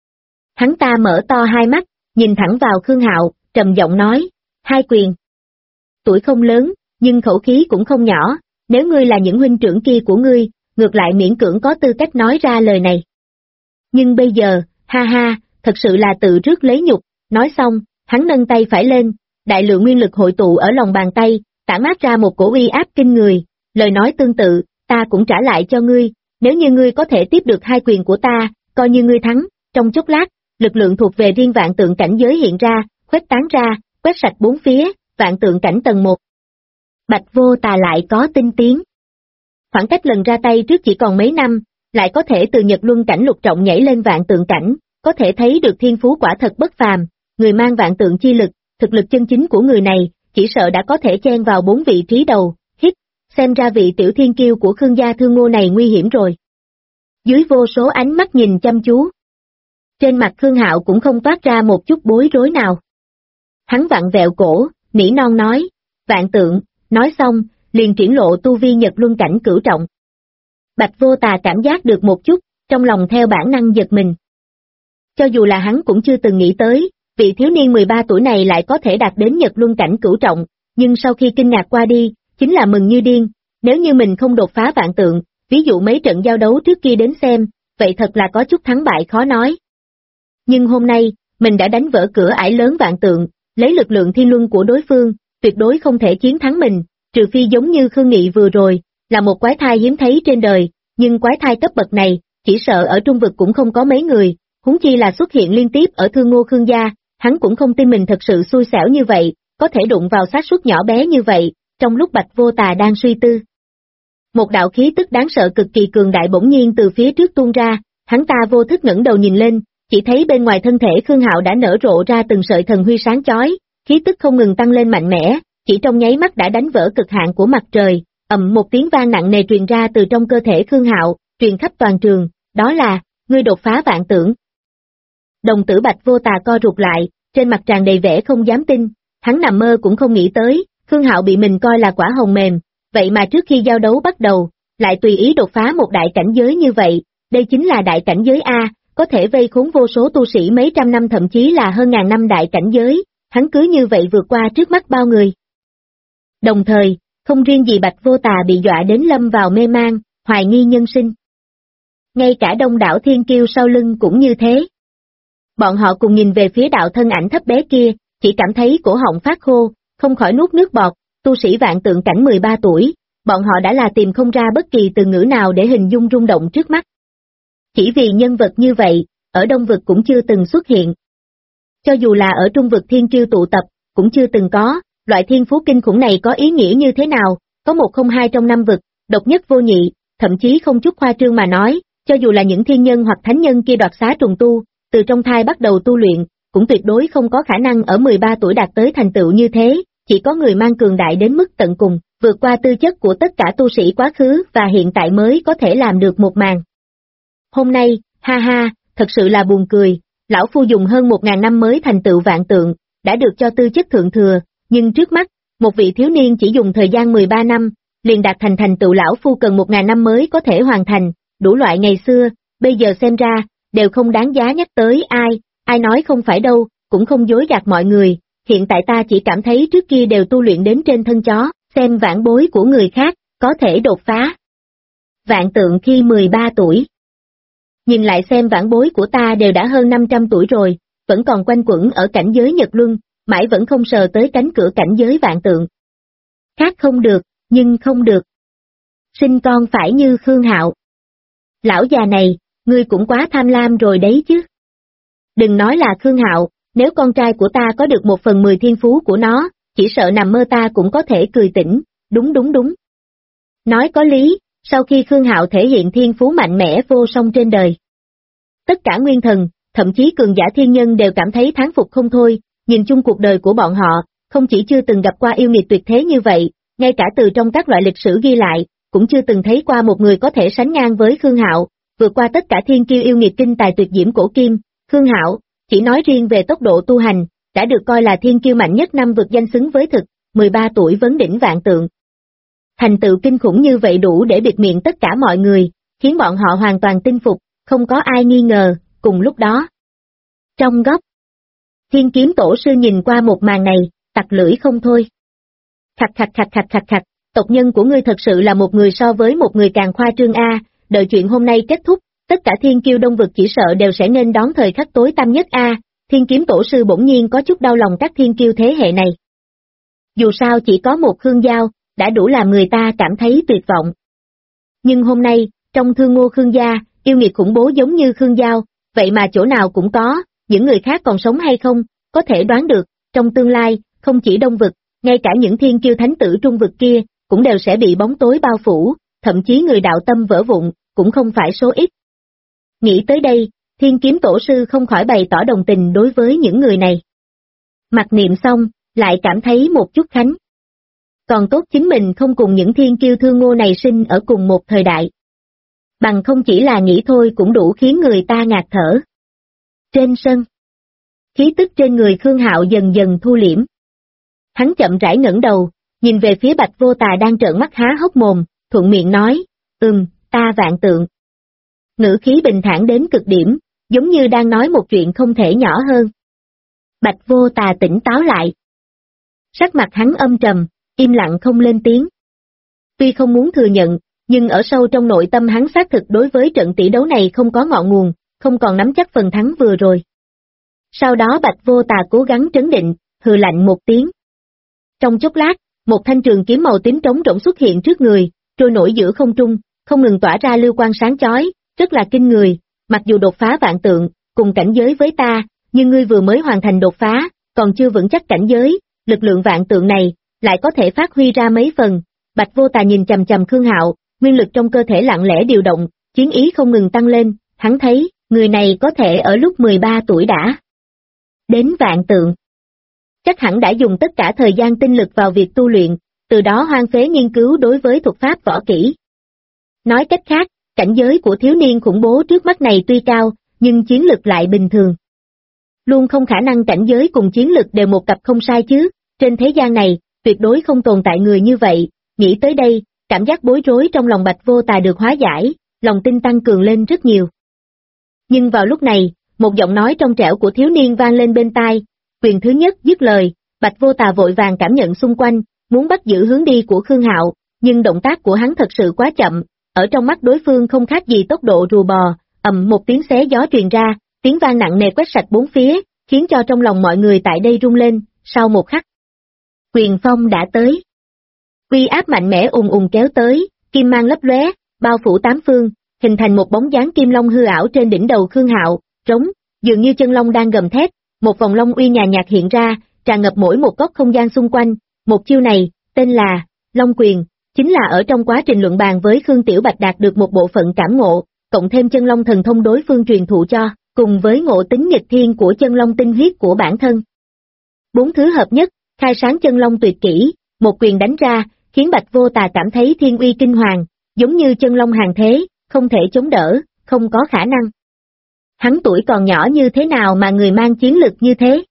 S2: Hắn ta mở to hai mắt, nhìn thẳng vào Khương Hạo, trầm giọng nói, hai quyền. Tuổi không lớn, nhưng khẩu khí cũng không nhỏ, nếu ngươi là những huynh trưởng kia của ngươi, ngược lại miễn cưỡng có tư cách nói ra lời này. Nhưng bây giờ, ha ha, thật sự là tự rước lấy nhục, nói xong, hắn nâng tay phải lên, đại lượng nguyên lực hội tụ ở lòng bàn tay, tản mát ra một cổ uy áp kinh người, lời nói tương tự, ta cũng trả lại cho ngươi, nếu như ngươi có thể tiếp được hai quyền của ta, coi như ngươi thắng. Trong chốc lát, lực lượng thuộc về riêng vạn tượng cảnh giới hiện ra, khuếch tán ra, quét sạch bốn phía, vạn tượng cảnh tầng 1. Bạch Vô Tà lại có tinh tiến. Khoảng cách lần ra tay trước chỉ còn mấy năm, lại có thể từ Nhật Luân cảnh lục trọng nhảy lên vạn tượng cảnh, có thể thấy được thiên phú quả thật bất phàm, người mang vạn tượng chi lực, thực lực chân chính của người này, chỉ sợ đã có thể chen vào 4 vị trí đầu, hít, xem ra vị tiểu thiên kiêu của Khương gia Thương Ngô này nguy hiểm rồi. Dưới vô số ánh mắt nhìn chăm chú. Trên mặt Khương Hạo cũng không toát ra một chút bối rối nào. Hắn vặn vẹo cổ, nỉ non nói, vạn tượng, nói xong, liền triển lộ tu vi Nhật Luân cảnh cửu trọng. Bạch Vô Tà cảm giác được một chút, trong lòng theo bản năng giật mình. Cho dù là hắn cũng chưa từng nghĩ tới, vị thiếu niên 13 tuổi này lại có thể đạt đến Nhật Luân cảnh cửu trọng, nhưng sau khi kinh ngạc qua đi, chính là mừng như điên, nếu như mình không đột phá vạn tượng, ví dụ mấy trận giao đấu trước kia đến xem, vậy thật là có chút thắng bại khó nói. Nhưng hôm nay, mình đã đánh vỡ cửa ải lớn vạn tượng, lấy lực lượng thiên luân của đối phương, tuyệt đối không thể chiến thắng mình, trừ phi giống như Khương Nghị vừa rồi, là một quái thai hiếm thấy trên đời, nhưng quái thai cấp bậc này, chỉ sợ ở trung vực cũng không có mấy người, huống chi là xuất hiện liên tiếp ở Thương Ngô Khương gia, hắn cũng không tin mình thật sự xui xẻo như vậy, có thể đụng vào xác suất nhỏ bé như vậy. Trong lúc Bạch Vô Tà đang suy tư, một đạo khí tức đáng sợ cực kỳ cường đại bỗng nhiên từ phía trước tuôn ra, hắn ta vô thức ngẩng đầu nhìn lên, chỉ thấy bên ngoài thân thể Khương Hạo đã nở rộ ra từng sợi thần huy sáng chói, khí tức không ngừng tăng lên mạnh mẽ, chỉ trong nháy mắt đã đánh vỡ cực hạn của mặt trời, một tiếng vang nặng nề truyền ra từ trong cơ thể Khương Hạo, truyền khắp toàn trường, đó là, ngươi đột phá vạn tưởng. Đồng tử Bạch Vô Tà co rụt lại, trên mặt tràn đầy vẻ không dám tin, hắn nằm mơ cũng không nghĩ tới, Khương Hạo bị mình coi là quả hồng mềm, vậy mà trước khi giao đấu bắt đầu, lại tùy ý đột phá một đại cảnh giới như vậy, đây chính là đại cảnh giới A, có thể vây khốn vô số tu sĩ mấy trăm năm thậm chí là hơn ngàn năm đại cảnh giới, hắn cứ như vậy vượt qua trước mắt bao người. Đồng thời, không riêng gì Bạch Vô Tà bị dọa đến lâm vào mê man, hoài nghi nhân sinh. Ngay cả đông đảo thiên kiêu sau lưng cũng như thế. Bọn họ cùng nhìn về phía đạo thân ảnh thấp bé kia, chỉ cảm thấy cổ họng phát khô, không khỏi nuốt nước bọt. Tu sĩ vạn tượng cảnh 13 tuổi, bọn họ đã là tìm không ra bất kỳ từ ngữ nào để hình dung rung động trước mắt. Chỉ vì nhân vật như vậy, ở Đông Vực cũng chưa từng xuất hiện. Cho dù là ở Trung Vực thiên kiêu tụ tập, cũng chưa từng có, loại thiên phú kinh khủng này có ý nghĩa như thế nào, có một không hai trong năm vực, độc nhất vô nhị, thậm chí không chút khoa trương mà nói, cho dù là những thiên nhân hoặc thánh nhân kia đoạt xá trùng tu, từ trong thai bắt đầu tu luyện, cũng tuyệt đối không có khả năng ở 13 tuổi đạt tới thành tựu như thế, chỉ có người mang cường đại đến mức tận cùng, vượt qua tư chất của tất cả tu sĩ quá khứ và hiện tại mới có thể làm được một màn. Hôm nay, ha ha, thật sự là buồn cười, lão phu dùng hơn 1000 năm mới thành tựu vạn tượng, đã được cho tư chất thượng thừa, nhưng trước mắt, một vị thiếu niên chỉ dùng thời gian 13 năm, liền đạt thành tựu lão phu cần 1000 năm mới có thể hoàn thành, đủ loại ngày xưa, bây giờ xem ra, đều không đáng giá nhắc tới ai nói không phải đâu, cũng không dối gạt mọi người, hiện tại ta chỉ cảm thấy trước kia đều tu luyện đến trên thân chó, xem vãn bối của người khác, có thể đột phá. Vạn tượng khi 13 tuổi. Nhìn lại xem vãn bối của ta đều đã hơn 500 tuổi rồi, vẫn còn quanh quẩn ở cảnh giới Nhật Luân, mãi vẫn không sờ tới cánh cửa cảnh giới vạn tượng. Khác không được, nhưng không được. Sinh con phải như Khương Hạo. Lão già này, ngươi cũng quá tham lam rồi đấy chứ. Đừng nói là Khương Hạo, nếu con trai của ta có được 1/10 thiên phú của nó, chỉ sợ nằm mơ ta cũng có thể cười tỉnh, đúng. Nói có lý, sau khi Khương Hạo thể hiện thiên phú mạnh mẽ vô song trên đời. Tất cả nguyên thần, thậm chí cường giả thiên nhân đều cảm thấy thán phục không thôi, nhìn chung cuộc đời của bọn họ, không chỉ chưa từng gặp qua yêu nghiệt tuyệt thế như vậy, ngay cả từ trong các loại lịch sử ghi lại, cũng chưa từng thấy qua một người có thể sánh ngang với Khương Hạo, vượt qua tất cả thiên kiêu yêu nghiệt kinh tài tuyệt diễm cổ kim. Khương Hạo, chỉ nói riêng về tốc độ tu hành, đã được coi là thiên kiêu mạnh nhất năm vực danh xứng với thực, 13 tuổi vấn đỉnh vạn tượng. Thành tựu kinh khủng như vậy đủ để bịt miệng tất cả mọi người, khiến bọn họ hoàn toàn tin phục, không có ai nghi ngờ. Cùng lúc đó, trong góc, Thiên Kiếm Tổ sư nhìn qua một màn này, tặc lưỡi không thôi. Khạch, tộc nhân của ngươi thật sự là một người so với một người càng khoa trương a, đợi chuyện hôm nay kết thúc, tất cả thiên kiêu Đông Vực chỉ sợ đều sẽ nên đón thời khắc tối tăm nhất a. Thiên Kiếm Tổ sư bỗng nhiên có chút đau lòng các thiên kiêu thế hệ này. Dù sao chỉ có một Khương Giao, đã đủ làm người ta cảm thấy tuyệt vọng. Nhưng hôm nay, trong Thương Ngô Khương gia, yêu nghiệt khủng bố giống như Khương Giao, vậy mà chỗ nào cũng có, những người khác còn sống hay không, có thể đoán được, trong tương lai, không chỉ Đông Vực, ngay cả những thiên kiêu thánh tử Trung Vực kia, cũng đều sẽ bị bóng tối bao phủ, thậm chí người đạo tâm vỡ vụn, cũng không phải số ít. Nghĩ tới đây, Thiên Kiếm Tổ sư không khỏi bày tỏ đồng tình đối với những người này. Mặc niệm xong, lại cảm thấy một chút khánh. Còn tốt chính mình không cùng những thiên kiêu Thương Ngô này sinh ở cùng một thời đại. Bằng không chỉ là nghĩ thôi cũng đủ khiến người ta ngạt thở. Trên sân, khí tức trên người Khương Hạo dần dần thu liễm. Hắn chậm rãi ngẩng đầu, nhìn về phía Bạch Vô Tà đang trợn mắt há hốc mồm, thuận miệng nói, ta vạn tượng. Ngữ khí bình thản đến cực điểm, giống như đang nói một chuyện không thể nhỏ hơn. Bạch Vô Tà tỉnh táo lại. Sắc mặt hắn âm trầm, im lặng không lên tiếng. Tuy không muốn thừa nhận, nhưng ở sâu trong nội tâm hắn xác thực đối với trận tỷ đấu này không có ngọn nguồn, không còn nắm chắc phần thắng vừa rồi. Sau đó Bạch Vô Tà cố gắng trấn định, hừ lạnh một tiếng. Trong chốc lát, một thanh trường kiếm màu tím trống rỗng xuất hiện trước người, trôi nổi giữa không trung, không ngừng tỏa ra lưu quang sáng chói, rất là kinh người. Mặc dù đột phá vạn tượng, cùng cảnh giới với ta, nhưng ngươi vừa mới hoàn thành đột phá, còn chưa vững chắc cảnh giới, lực lượng vạn tượng này, lại có thể phát huy ra mấy phần. Bạch Vô Tà nhìn chằm chằm Khương Hạo, nguyên lực trong cơ thể lặng lẽ điều động, chiến ý không ngừng tăng lên, hắn thấy, người này có thể ở lúc 13 tuổi đã đến vạn tượng. Chắc hẳn đã dùng tất cả thời gian tinh lực vào việc tu luyện, từ đó hoang phế nghiên cứu đối với thuật pháp võ kỹ. Nói cách khác, cảnh giới của thiếu niên khủng bố trước mắt này tuy cao, nhưng chiến lực lại bình thường. Luôn không khả năng cảnh giới cùng chiến lực đều một cặp không sai chứ, trên thế gian này, tuyệt đối không tồn tại người như vậy. Nghĩ tới đây, cảm giác bối rối trong lòng Bạch Vô Tà được hóa giải, lòng tin tăng cường lên rất nhiều. Nhưng vào lúc này, một giọng nói trong trẻo của thiếu niên vang lên bên tai, quyền thứ nhất dứt lời, Bạch Vô Tà vội vàng cảm nhận xung quanh, muốn bắt giữ hướng đi của Khương Hạo, nhưng động tác của hắn thật sự quá chậm, ở trong mắt đối phương không khác gì tốc độ rùa bò, một tiếng xé gió truyền ra, tiếng vang nặng nề quét sạch bốn phía, khiến cho trong lòng mọi người tại đây rung lên, sau một khắc. Quyền phong đã tới. Uy áp mạnh mẽ ùn ùn kéo tới, kim mang lấp lóe, bao phủ tám phương, hình thành một bóng dáng kim long hư ảo trên đỉnh đầu Khương Hạo, trống, dường như chân long đang gầm thét, một vòng long uy nhàn nhạt hiện ra, tràn ngập mỗi một góc không gian xung quanh, một chiêu này, tên là Long Quyền, chính là ở trong quá trình luận bàn với Khương Tiểu Bạch đạt được một bộ phận cảm ngộ, cộng thêm chân long thần thông đối phương truyền thụ cho, cùng với ngộ tính nghịch thiên của chân long tinh huyết của bản thân. Bốn thứ hợp nhất, khai sáng chân long tuyệt kỹ, một quyền đánh ra, khiến Bạch Vô Tà cảm thấy thiên uy kinh hoàng, giống như chân long hàng thế, không thể chống đỡ, không có khả năng. Hắn tuổi còn nhỏ như thế nào mà người mang chiến lực như thế?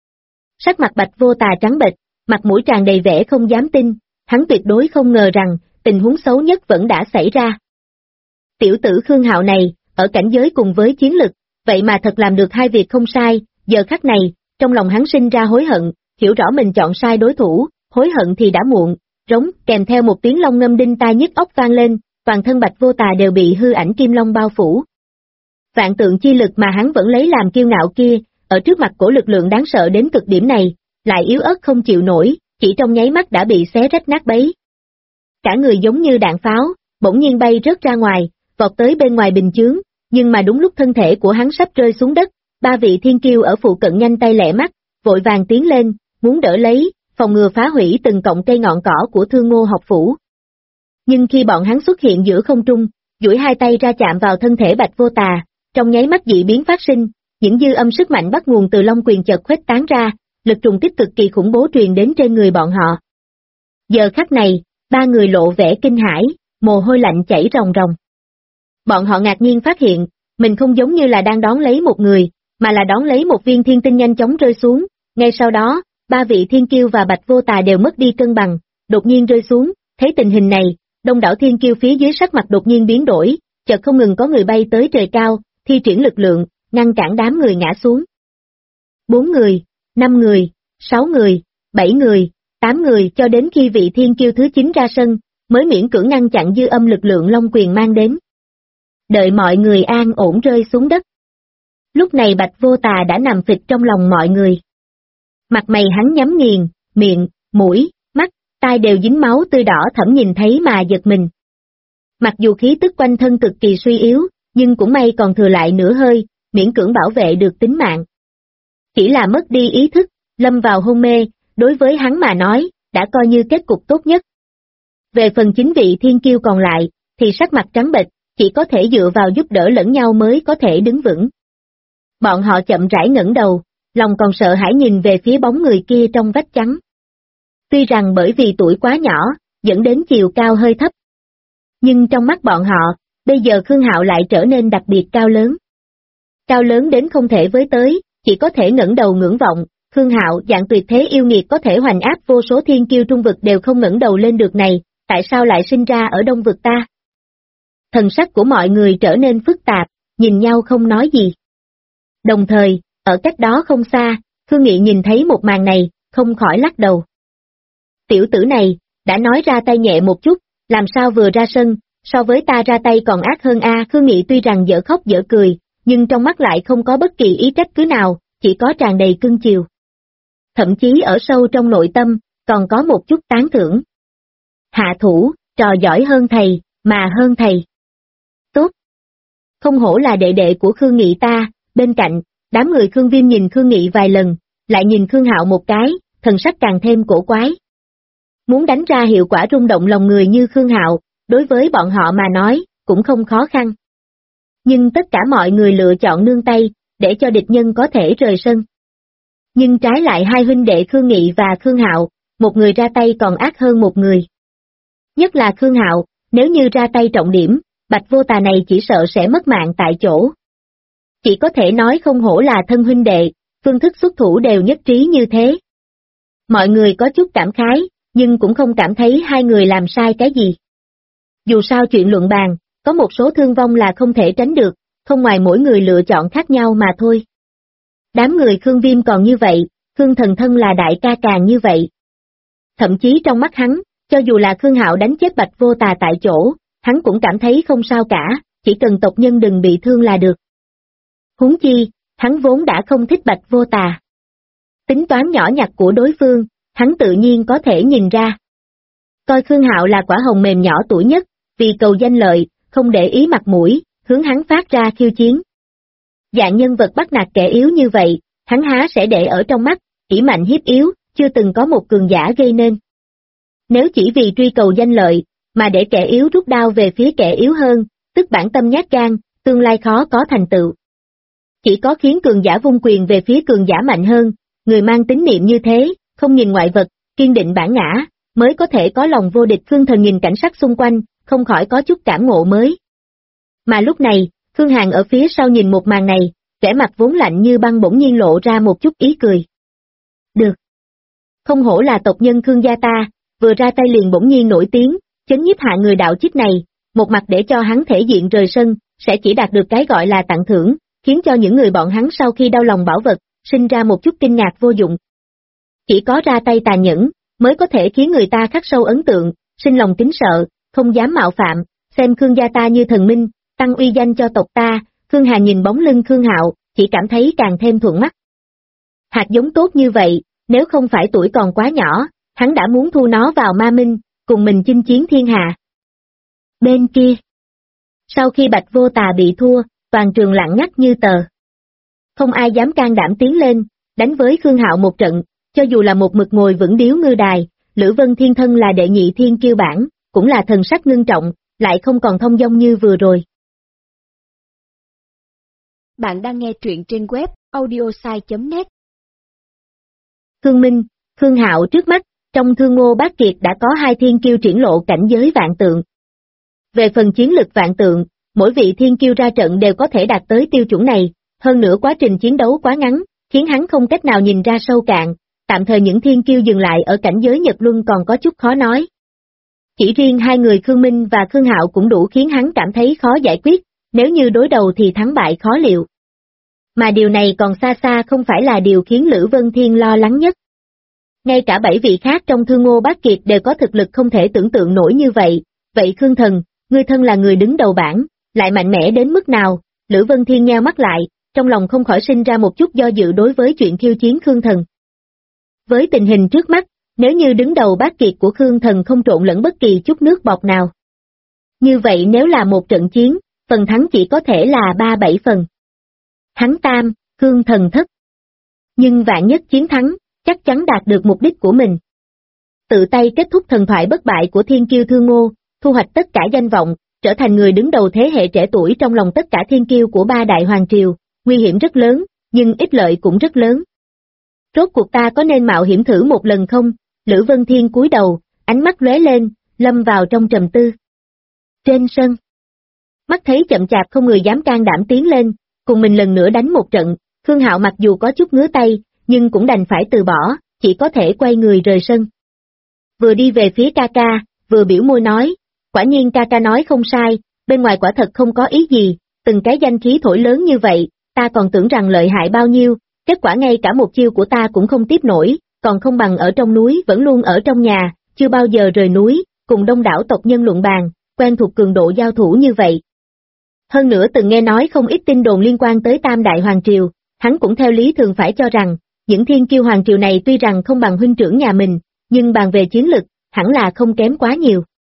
S2: Sắc mặt Bạch Vô Tà trắng bệch, mặt mũi tràn đầy vẻ không dám tin, hắn tuyệt đối không ngờ rằng, tình huống xấu nhất vẫn đã xảy ra. Tiểu tử Khương Hạo này, ở cảnh giới cùng với chiến lực, vậy mà thật làm được hai việc không sai, giờ khắc này, trong lòng hắn sinh ra hối hận, hiểu rõ mình chọn sai đối thủ, hối hận thì đã muộn, rống, kèm theo một tiếng long ngâm đinh tai nhức óc vang lên, toàn thân Bạch Vô Tà đều bị hư ảnh kim long bao phủ. Vạn tượng chi lực mà hắn vẫn lấy làm kiêu ngạo kia, ở trước mặt của lực lượng đáng sợ đến cực điểm này, lại yếu ớt không chịu nổi, chỉ trong nháy mắt đã bị xé rách nát bấy. Cả người giống như đạn pháo, bỗng nhiên bay rớt ra ngoài, vọt tới bên ngoài bình chướng, nhưng mà đúng lúc thân thể của hắn sắp rơi xuống đất, ba vị thiên kiêu ở phụ cận nhanh tay lẹ mắt, vội vàng tiến lên, muốn đỡ lấy, phòng ngừa phá hủy từng cọng cây ngọn cỏ của Thương Ngô học phủ. Nhưng khi bọn hắn xuất hiện giữa không trung, duỗi hai tay ra chạm vào thân thể Bạch Vô Tà, trong nháy mắt dị biến phát sinh, những dư âm sức mạnh bắt nguồn từ Long Quyền chợt khuếch tán ra, lực trùng kích cực kỳ khủng bố truyền đến trên người bọn họ. Giờ khắc này, ba người lộ vẻ kinh hãi, mồ hôi lạnh chảy ròng ròng. Bọn họ ngạc nhiên phát hiện, mình không giống như là đang đón lấy một người, mà là đón lấy một viên thiên tinh nhanh chóng rơi xuống, ngay sau đó, ba vị thiên kiêu và Bạch Vô Tà đều mất đi cân bằng, đột nhiên rơi xuống, thấy tình hình này, đông đảo thiên kiêu phía dưới sắc mặt đột nhiên biến đổi, chợt không ngừng có người bay tới trời cao, thi triển lực lượng, ngăn cản đám người ngã xuống. 4 người, 5 người, 6 người, 7 người, 8 người cho đến khi vị thiên kiêu thứ 9 ra sân, mới miễn cưỡng ngăn chặn dư âm lực lượng Long Quyền mang đến. Đợi mọi người an ổn rơi xuống đất. Lúc này Bạch Vô Tà đã nằm phịch trong lòng mọi người. Mặt mày hắn nhắm nghiền, miệng, mũi, mắt, tai đều dính máu tươi đỏ thẫm nhìn thấy mà giật mình. Mặc dù khí tức quanh thân cực kỳ suy yếu, nhưng cũng may còn thừa lại nửa hơi, miễn cưỡng bảo vệ được tính mạng. Chỉ là mất đi ý thức, lâm vào hôn mê, đối với hắn mà nói, đã coi như kết cục tốt nhất. Về phần chính vị thiên kiêu còn lại, thì sắc mặt trắng bệch, chỉ có thể dựa vào giúp đỡ lẫn nhau mới có thể đứng vững. Bọn họ chậm rãi ngẩng đầu, lòng còn sợ hãi nhìn về phía bóng người kia trong vách trắng. Tuy rằng bởi vì tuổi quá nhỏ, dẫn đến chiều cao hơi thấp. Nhưng trong mắt bọn họ, bây giờ Khương Hạo lại trở nên đặc biệt cao lớn. Cao lớn đến không thể với tới, chỉ có thể ngẩng đầu ngưỡng vọng, Khương Hạo dạng tuyệt thế yêu nghiệt có thể hoành áp vô số thiên kiêu trung vực đều không ngẩng đầu lên được này, tại sao lại sinh ra ở đông vực ta? Thần sắc của mọi người trở nên phức tạp, nhìn nhau không nói gì. Đồng thời, ở cách đó không xa, Khương Nghị nhìn thấy một màn này, không khỏi lắc đầu. Tiểu tử này, đã nói ra tay nhẹ một chút, làm sao vừa ra sân, so với ta ra tay còn ác hơn a. Khương Nghị tuy rằng dở khóc dở cười, nhưng trong mắt lại không có bất kỳ ý trách cứ nào, chỉ có tràn đầy cưng chiều. Thậm chí ở sâu trong nội tâm, còn có một chút tán thưởng. Hạ thủ, trò giỏi hơn thầy, mà hơn thầy. Tốt. Không hổ là đệ đệ của Khương Nghị ta. Bên cạnh, đám người Khương Viêm nhìn Khương Nghị vài lần, lại nhìn Khương Hạo một cái, thần sắc càng thêm cổ quái. Muốn đánh ra hiệu quả rung động lòng người như Khương Hạo, đối với bọn họ mà nói, cũng không khó khăn. Nhưng tất cả mọi người lựa chọn nương tay, để cho địch nhân có thể rời sân. Nhưng trái lại hai huynh đệ Khương Nghị và Khương Hạo, một người ra tay còn ác hơn một người. Nhất là Khương Hạo, nếu như ra tay trọng điểm, Bạch Vô Tà này chỉ sợ sẽ mất mạng tại chỗ. Chỉ có thể nói không hổ là thân huynh đệ, phương thức xuất thủ đều nhất trí như thế. Mọi người có chút cảm khái, nhưng cũng không cảm thấy hai người làm sai cái gì. Dù sao chuyện luận bàn, có một số thương vong là không thể tránh được, không ngoài mỗi người lựa chọn khác nhau mà thôi. Đám người Khương Viêm còn như vậy, Khương Thần Thân là đại ca càng như vậy. Thậm chí trong mắt hắn, cho dù là Khương Hạo đánh chết Bạch Vô Tà tại chỗ, hắn cũng cảm thấy không sao cả, chỉ cần tộc nhân đừng bị thương là được. Huống chi, hắn vốn đã không thích Bạch Vô Tà. Tính toán nhỏ nhặt của đối phương, hắn tự nhiên có thể nhìn ra. Coi Khương Hạo là quả hồng mềm nhỏ tuổi nhất, vì cầu danh lợi, không để ý mặt mũi, hướng hắn phát ra khiêu chiến. Dạng nhân vật bắt nạt kẻ yếu như vậy, hắn há sẽ để ở trong mắt, ỷ mạnh hiếp yếu, chưa từng có một cường giả gây nên. Nếu chỉ vì truy cầu danh lợi, mà để kẻ yếu rút đao về phía kẻ yếu hơn, tức bản tâm nhát gan, tương lai khó có thành tựu. Chỉ có khiến cường giả vung quyền về phía cường giả mạnh hơn, người mang tín niệm như thế, không nhìn ngoại vật, kiên định bản ngã, mới có thể có lòng vô địch. Khương Thần nhìn cảnh sắc xung quanh, không khỏi có chút cảm ngộ mới. Mà lúc này, Khương Hàn ở phía sau nhìn một màn này, vẻ mặt vốn lạnh như băng bỗng nhiên lộ ra một chút ý cười. Được. Không hổ là tộc nhân Khương gia ta, vừa ra tay liền bỗng nhiên nổi tiếng, chấn nhiếp hạ người đạo chích này, một mặt để cho hắn thể diện rời sân, sẽ chỉ đạt được cái gọi là tặng thưởng, khiến cho những người bọn hắn sau khi đau lòng bảo vật, sinh ra một chút kinh ngạc vô dụng. Chỉ có ra tay tàn nhẫn, mới có thể khiến người ta khắc sâu ấn tượng, sinh lòng kính sợ, không dám mạo phạm, xem Khương gia ta như thần minh, tăng uy danh cho tộc ta. Khương Hàn nhìn bóng lưng Khương Hạo, chỉ cảm thấy càng thêm thuận mắt. Hạt giống tốt như vậy, nếu không phải tuổi còn quá nhỏ, hắn đã muốn thu nó vào ma minh, cùng mình chinh chiến thiên hạ. Bên kia, sau khi Bạch Vô Tà bị thua, toàn trường lặng ngắt như tờ. Không ai dám can đảm tiến lên, đánh với Khương Hạo một trận, cho dù là một mực ngồi vững điếu ngư đài, Lữ Vân Thiên thân là đệ nhị thiên kiêu bản, cũng là thần sắc ngưng trọng, lại không còn thông dong như vừa rồi.
S1: Bạn đang nghe truyện trên web audiosai.net.
S2: Khương Minh, Khương Hạo trước mắt, trong Thương Ngô Bát Kiệt đã có hai thiên kiêu triển lộ cảnh giới vạn tượng. Về phần chiến lực vạn tượng, mỗi vị thiên kiêu ra trận đều có thể đạt tới tiêu chuẩn này, hơn nữa quá trình chiến đấu quá ngắn, khiến hắn không cách nào nhìn ra sâu cạn, tạm thời những thiên kiêu dừng lại ở cảnh giới Nhật Luân còn có chút khó nói. Chỉ riêng hai người Khương Minh và Khương Hạo cũng đủ khiến hắn cảm thấy khó giải quyết, nếu như đối đầu thì thắng bại khó liệu. Mà điều này còn xa xa không phải là điều khiến Lữ Vân Thiên lo lắng nhất. Ngay cả 7 vị khác trong Thương Ngô Bát Kiệt đều có thực lực không thể tưởng tượng nổi như vậy, vậy Khương Thần, ngươi thân là người đứng đầu bảng, lại mạnh mẽ đến mức nào? Lữ Vân Thiên nheo mắt lại, trong lòng không khỏi sinh ra một chút do dự đối với chuyện khiêu chiến Khương Thần. Với tình hình trước mắt, nếu như đứng đầu Bát Kiệt của Khương Thần không trộn lẫn bất kỳ chút nước bọt nào. Như vậy nếu là một trận chiến, phần thắng chỉ có thể là 3-7 phần. Hắn tam, Khương Thần thất. Nhưng vạn nhất chiến thắng, chắc chắn đạt được mục đích của mình. Tự tay kết thúc thần thoại bất bại của thiên kiêu Thương Ngô, thu hoạch tất cả danh vọng, trở thành người đứng đầu thế hệ trẻ tuổi trong lòng tất cả thiên kiêu của ba đại hoàng triều, nguy hiểm rất lớn, nhưng ích lợi cũng rất lớn. Rốt cuộc ta có nên mạo hiểm thử một lần không? Lữ Vân Thiên cúi đầu, ánh mắt lóe lên, lâm vào trong trầm tư. Trên sân, mắt thấy chậm chạp không người dám can đảm tiến lên, cùng mình lần nữa đánh một trận, Khương Hạo mặc dù có chút ngứa tay, nhưng cũng đành phải từ bỏ, chỉ có thể quay người rời sân. Vừa đi về phía ca ca, vừa biểu môi nói, quả nhiên ca ca nói không sai, bên ngoài quả thật không có ý gì, từng cái danh khí thổi lớn như vậy, ta còn tưởng rằng lợi hại bao nhiêu, kết quả ngay cả một chiêu của ta cũng không tiếp nổi, còn không bằng ở trong núi vẫn luôn ở trong nhà, chưa bao giờ rời núi, cùng đông đảo tộc nhân luận bàn, quen thuộc cường độ giao thủ như vậy. Hơn nữa từng nghe nói không ít tin đồn liên quan tới Tam Đại Hoàng Triều, hắn cũng theo lý thường phải cho rằng, những thiên kiêu Hoàng Triều này tuy rằng không bằng huynh trưởng nhà mình, nhưng bàn về chiến lực, hẳn là không kém quá nhiều.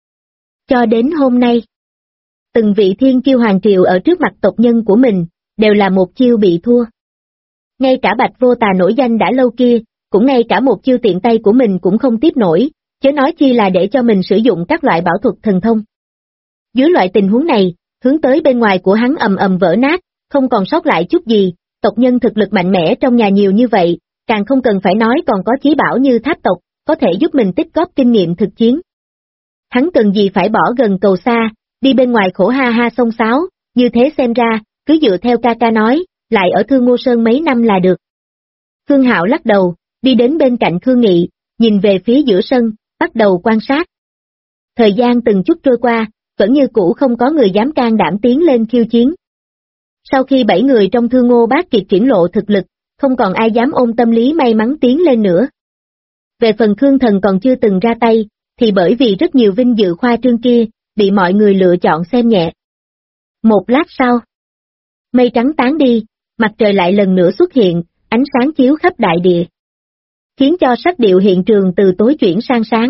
S2: Cho đến hôm nay, từng vị thiên kiêu Hoàng Triều ở trước mặt tộc nhân của mình, đều là một chiêu bị thua. Ngay cả Bạch Vô Tà nổi danh đã lâu kia, cũng ngay cả một chiêu tiện tay của mình cũng không tiếp nổi, chớ nói chi là để cho mình sử dụng các loại bảo thuật thần thông. Dưới loại tình huống này, hướng tới bên ngoài của hắn ầm ầm vỡ nát, không còn sót lại chút gì, tộc nhân thực lực mạnh mẽ trong nhà nhiều như vậy, càng không cần phải nói còn có chí bảo như tháp tộc, có thể giúp mình tích góp kinh nghiệm thực chiến. Hắn cần gì phải bỏ gần cầu xa, đi bên ngoài khổ ha ha xông xáo, như thế xem ra, cứ dựa theo ca ca nói, lại ở Thương Ngô Sơn mấy năm là được. Khương Hạo lắc đầu, đi đến bên cạnh Khương Nghị, nhìn về phía giữa sân, bắt đầu quan sát. Thời gian từng chút trôi qua, vẫn như cũ không có người dám can đảm tiến lên khiêu chiến. Sau khi 7 người trong Thương Ngô Bát Kiệt triển lộ thực lực, không còn ai dám ôm tâm lý may mắn tiến lên nữa. Về phần Khương Thần còn chưa từng ra tay, thì bởi vì rất nhiều vinh dự khoa trương kia, bị mọi người lựa chọn xem nhẹ. Một lát sau, mây trắng tán đi, mặt trời lại lần nữa xuất hiện, ánh sáng chiếu khắp đại địa. khiến cho sắc điệu hiện trường từ tối chuyển sang sáng.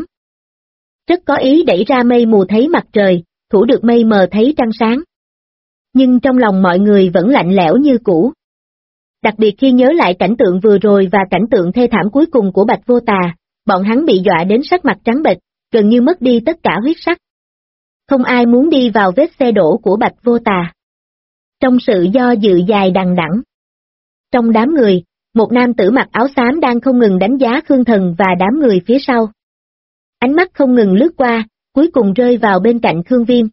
S2: Rất có ý đẩy ra mây mù thấy mặt trời, thủ được mây mờ thấy trăng sáng. Nhưng trong lòng mọi người vẫn lạnh lẽo như cũ. Đặc biệt khi nhớ lại cảnh tượng vừa rồi và cảnh tượng thê thảm cuối cùng của Bạch Vô Tà, bọn hắn bị dọa đến sắc mặt trắng bệch, gần như mất đi tất cả huyết sắc. Không ai muốn đi vào vết xe đổ của Bạch Vô Tà. Trong sự do dự dài đằng đẵng, trong đám người, một nam tử mặc áo xám đang không ngừng đánh giá Khương Thần và đám người phía sau. Ánh mắt không ngừng lướt qua, cuối cùng rơi vào bên cạnh Khương Viêm.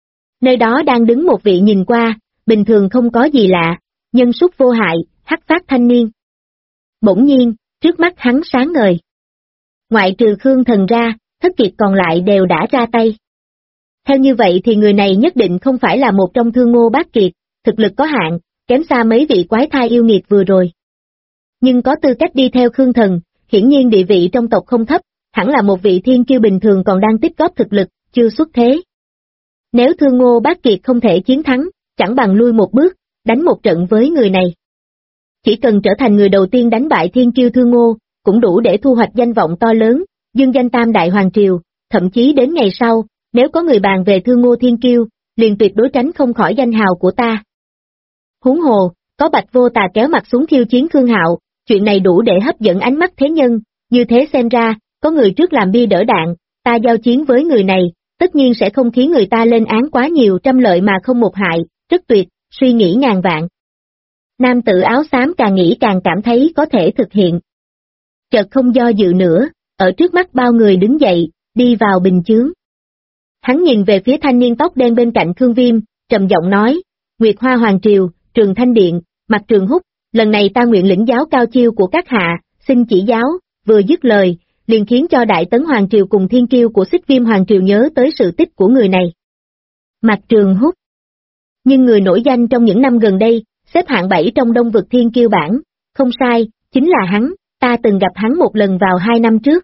S2: Nơi đó đang đứng một vị nhìn qua, bình thường không có gì lạ, nhân xuất vô hại, hắc phát thanh niên. Bỗng nhiên, trước mắt hắn sáng ngời. Ngoại trừ Khương Thần ra, thất kiệt còn lại đều đã ra tay. Theo như vậy thì người này nhất định không phải là một trong Thương Ngô Bát Kiệt, thực lực có hạn, kém xa mấy vị quái thai yêu nghiệt vừa rồi. Nhưng có tư cách đi theo Khương Thần, hiển nhiên địa vị trong tộc không thấp, hẳn là một vị thiên kiêu bình thường còn đang tích góp thực lực, chưa xuất thế. Nếu Thương Ngô Bát Kiệt không thể chiến thắng, chẳng bằng lui một bước, đánh một trận với người này. Chỉ cần trở thành người đầu tiên đánh bại thiên kiêu Thương Ngô, cũng đủ để thu hoạch danh vọng to lớn, dương danh Tam Đại Hoàng Triều, thậm chí đến ngày sau, nếu có người bàn về Thương Ngô thiên kiêu, liền tuyệt đối tránh không khỏi danh hào của ta. Huống hồ, có Bạch Vô Tà kéo mặt xuống khiêu chiến Khương Hạo, chuyện này đủ để hấp dẫn ánh mắt thế nhân, như thế xem ra, có người trước làm bia đỡ đạn, ta giao chiến với người này, tất nhiên sẽ không khiến người ta lên án quá nhiều, trăm lợi mà không một hại, rất tuyệt, suy nghĩ ngàn vạn. Nam tử áo xám càng nghĩ càng cảm thấy có thể thực hiện. Chợt không do dự nữa, ở trước mắt bao người đứng dậy, đi vào bình chướng. Hắn nhìn về phía thanh niên tóc đen bên cạnh Khương Viêm, trầm giọng nói, Nguyệt Hoa Hoàng Triều, Trường Thanh Điện, Mặt Trường Húc, lần này ta nguyện lĩnh giáo cao chiêu của các hạ, xin chỉ giáo, vừa dứt lời, liền khiến cho Đại Tấn Hoàng Triều cùng thiên kiêu của Xích Viêm Hoàng Triều nhớ tới sự tích của người này. Mặt Trường Húc. Nhưng người nổi danh trong những năm gần đây, xếp hạng 7 trong Đông Vực thiên kiêu bảng, không sai, chính là hắn, ta từng gặp hắn một lần vào 2 năm trước.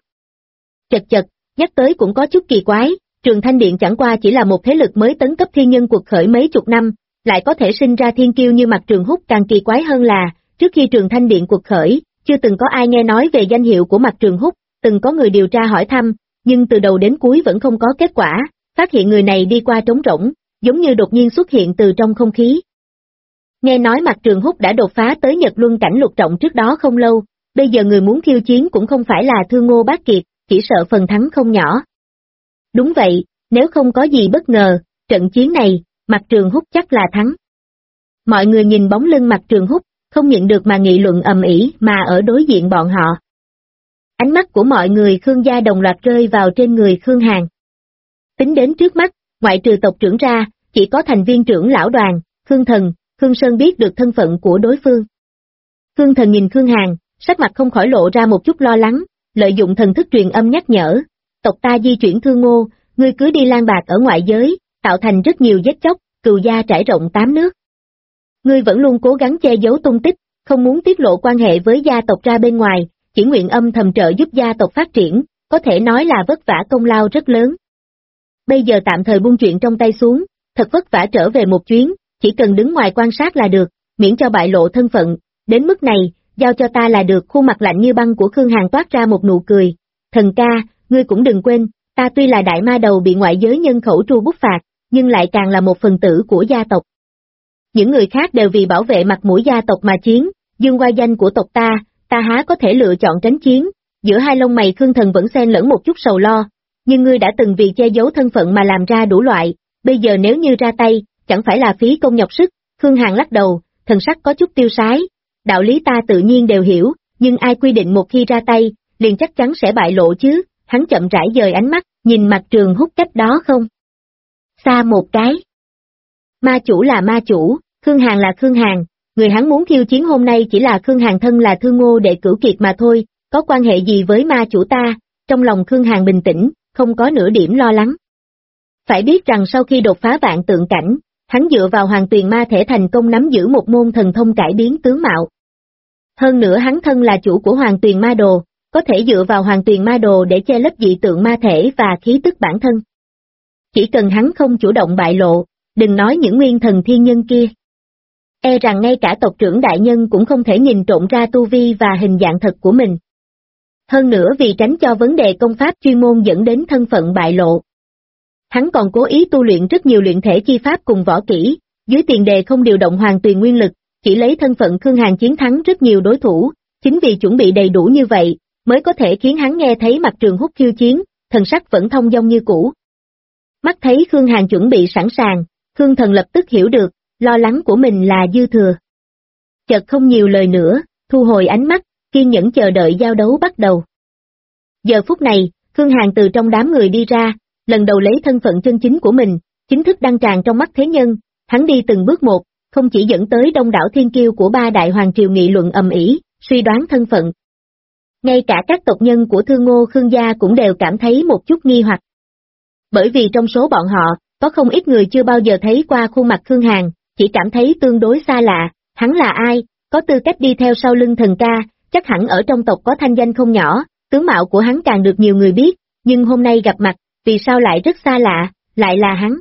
S2: Chật, nhắc tới cũng có chút kỳ quái, Trường Thanh Điện chẳng qua chỉ là một thế lực mới tấn cấp thiên nhân cuộc khởi mấy chục năm, lại có thể sinh ra thiên kiêu như Mặt Trường Húc. Càng kỳ quái hơn là, trước khi Trường Thanh Điện cuộc khởi, chưa từng có ai nghe nói về danh hiệu của Mặt Trường Húc, từng có người điều tra hỏi thăm, nhưng từ đầu đến cuối vẫn không có kết quả, phát hiện người này đi qua trống rỗng, giống như đột nhiên xuất hiện từ trong không khí. Nghe nói Mặt Trường Húc đã đột phá tới Nhật Luân cảnh lục trọng trước đó không lâu, bây giờ người muốn khiêu chiến cũng không phải là Thương Ngô Bát Kiệt, chỉ sợ phần thắng không nhỏ. Đúng vậy, nếu không có gì bất ngờ, trận chiến này, Mặt Trường Húc chắc là thắng. Mọi người nhìn bóng lưng Mặt Trường Húc, không nhịn được mà nghị luận ầm ĩ, mà ở đối diện bọn họ. Ánh mắt của mọi người Khương gia đồng loạt rơi vào trên người Khương Hàn. Tính đến trước mắt, ngoại trừ tộc trưởng ra, chỉ có thành viên trưởng lão đoàn, Khương Thần, Khương Sơn biết được thân phận của đối phương. Khương Thần nhìn Khương Hàn, sắc mặt không khỏi lộ ra một chút lo lắng, lợi dụng thần thức truyền âm nhắc nhở, tộc ta di chuyển Thương Ngô, ngươi cứ đi lang bạc ở ngoại giới, tạo thành rất nhiều vết chóc, cừu gia trải rộng 8 nước. Ngươi vẫn luôn cố gắng che giấu tung tích, không muốn tiết lộ quan hệ với gia tộc ra bên ngoài, chỉ nguyện âm thầm trợ giúp gia tộc phát triển, có thể nói là vất vả công lao rất lớn. Bây giờ tạm thời buông chuyện trong tay xuống, thật vất vả trở về một chuyến, chỉ cần đứng ngoài quan sát là được, miễn cho bại lộ thân phận, đến mức này, giao cho ta là được. Khuôn mặt lạnh như băng của Khương Hàn toát ra một nụ cười, Thần ca, ngươi cũng đừng quên, ta tuy là đại ma đầu bị ngoại giới nhân khẩu tru bút phạt, nhưng lại càng là một phần tử của gia tộc. Những người khác đều vì bảo vệ mặt mũi gia tộc mà chiến, dương oai danh của tộc ta há có thể lựa chọn tránh chiến. Giữa hai lông mày Khương Thần vẫn xen lẫn một chút sầu lo, nhưng ngươi đã từng vì che giấu thân phận mà làm ra đủ loại, bây giờ nếu như ra tay, chẳng phải là phí công nhọc sức. Khương Hàn lắc đầu, thần sắc có chút tiêu sái, đạo lý ta tự nhiên đều hiểu, nhưng ai quy định một khi ra tay, liền chắc chắn sẽ bại lộ chứ. Hắn chậm rãi dời ánh mắt, nhìn Mặt Trường Húc cách đó không xa một cái. Ma chủ là ma chủ, Khương Hàn là Khương Hàn, người hắn muốn khiêu chiến hôm nay chỉ là Khương Hàn thân là Thương Ngô đệ cửu kiệt mà thôi, có quan hệ gì với ma chủ ta. Trong lòng Khương Hàn bình tĩnh, không có nửa điểm lo lắng. Phải biết rằng sau khi đột phá vạn tượng cảnh, hắn dựa vào Hoàng Tuyền Ma thể thành công nắm giữ một môn thần thông cải biến tướng mạo. Hơn nữa hắn thân là chủ của Hoàng Tuyền Ma Đồ, có thể dựa vào Hoàng Tuyền Ma Đồ để che lấp dị tượng ma thể và khí tức bản thân. Chỉ cần hắn không chủ động bại lộ, đừng nói những nguyên thần thiên nhân kia. E rằng ngay cả tộc trưởng đại nhân cũng không thể nhìn trộm ra tu vi và hình dạng thật của mình. Hơn nữa vì tránh cho vấn đề công pháp chuyên môn dẫn đến thân phận bại lộ. Hắn còn cố ý tu luyện rất nhiều luyện thể chi pháp cùng võ kỹ, dưới tiền đề không điều động hoàn tuyền nguyên lực, chỉ lấy thân phận Khương Hàn chiến thắng rất nhiều đối thủ, chính vì chuẩn bị đầy đủ như vậy, mới có thể khiến hắn nghe thấy Mạc Trường Húc khiêu chiến, thần sắc vẫn thông dong như cũ. Mắt thấy Khương Hàn chuẩn bị sẵn sàng, Khương Thần lập tức hiểu được, lo lắng của mình là dư thừa. Chợt không nhiều lời nữa, thu hồi ánh mắt, kiên nhẫn chờ đợi giao đấu bắt đầu. Giờ phút này, Khương Hàn từ trong đám người đi ra, lần đầu lấy thân phận chân chính của mình, chính thức đăng tràng trong mắt thế nhân, hắn đi từng bước một, không chỉ dẫn tới đông đảo thiên kiêu của ba đại hoàng triều nghị luận ầm ĩ, suy đoán thân phận. Ngay cả các tộc nhân của Thương Ngô Khương gia cũng đều cảm thấy một chút nghi hoặc. Bởi vì trong số bọn họ, có không ít người chưa bao giờ thấy qua khuôn mặt Khương Hàn, chỉ cảm thấy tương đối xa lạ, hắn là ai, có tư cách đi theo sau lưng thần ca, chắc hẳn ở trong tộc có thanh danh không nhỏ, tướng mạo của hắn càng được nhiều người biết, nhưng hôm nay gặp mặt, vì sao lại rất xa lạ, lại là hắn.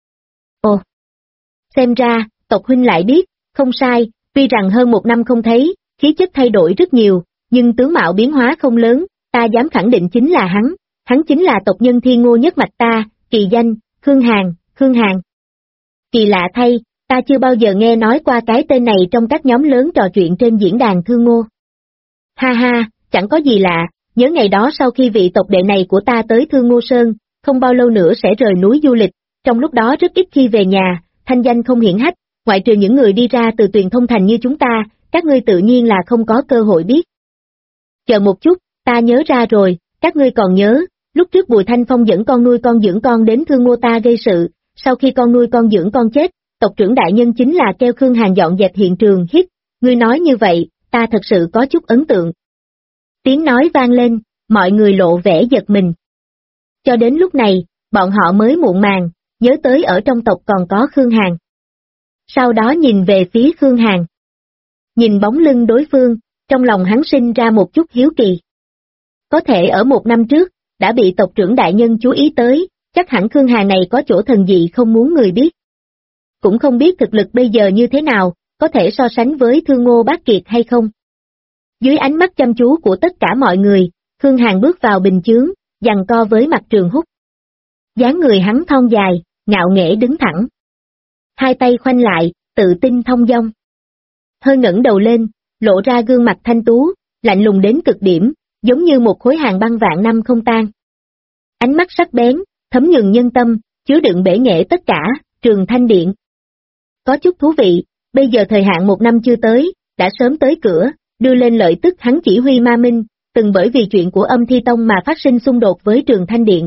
S2: Ồ, xem ra, tộc huynh lại biết, không sai, tuy rằng hơn một năm không thấy, khí chất thay đổi rất nhiều, nhưng tướng mạo biến hóa không lớn, ta dám khẳng định chính là hắn chính là tộc nhân Thiên Ngô nhất mạch ta, kỳ danh, Khương Hàn. Kỳ lạ thay, ta chưa bao giờ nghe nói qua cái tên này trong các nhóm lớn trò chuyện trên diễn đàn Thương Ngô. Ha ha, chẳng có gì lạ, nhớ ngày đó sau khi vị tộc đệ này của ta tới Thương Ngô Sơn, không bao lâu nữa sẽ rời núi du lịch, trong lúc đó rất ít khi về nhà, thanh danh không hiển hách, ngoại trừ những người đi ra từ Tuyền Thông Thành như chúng ta, các ngươi tự nhiên là không có cơ hội biết. Chờ một chút, ta nhớ ra rồi, các ngươi còn nhớ, lúc trước Bùi Thanh Phong dẫn con nuôi con dưỡng con đến Thương Ngô ta gây sự, sau khi con nuôi con dưỡng con chết, tộc trưởng đại nhân chính là kêu Khương Hàn dọn dẹp hiện trường. Hít, ngươi nói như vậy, ta thật sự có chút ấn tượng. Tiếng nói vang lên, mọi người lộ vẻ giật mình. Cho đến lúc này, bọn họ mới muộn màng, nhớ tới ở trong tộc còn có Khương Hàn. Sau đó nhìn về phía Khương Hàn. Nhìn bóng lưng đối phương, trong lòng hắn sinh ra một chút hiếu kỳ. Có thể ở một năm trước, đã bị tộc trưởng đại nhân chú ý tới, chắc hẳn Khương Hàn này có chỗ thần dị không muốn người biết. Cũng không biết thực lực bây giờ như thế nào, có thể so sánh với Thương Ngô Bác Kiệt hay không. Dưới ánh mắt chăm chú của tất cả mọi người, Khương Hàn bước vào bình chướng, giằng co với Mạc Trường Húc. Dáng người hắn thon dài, ngạo nghễ đứng thẳng. Hai tay khoanh lại, tự tin thông dong. Hơi ngẩng đầu lên, lộ ra gương mặt thanh tú, lạnh lùng đến cực điểm, giống như một khối hàng băng vạn năm không tan. Ánh mắt sắc bén, thấm nhuần nhân tâm, chứa đựng bể nghệ tất cả, Trường Thanh Điện. Có chút thú vị, bây giờ thời hạn một năm chưa tới, đã sớm tới cửa, đưa lên lợi tức hắn chỉ huy Ma Minh, từng bởi vì chuyện của Âm Thi Tông mà phát sinh xung đột với Trường Thanh Điện.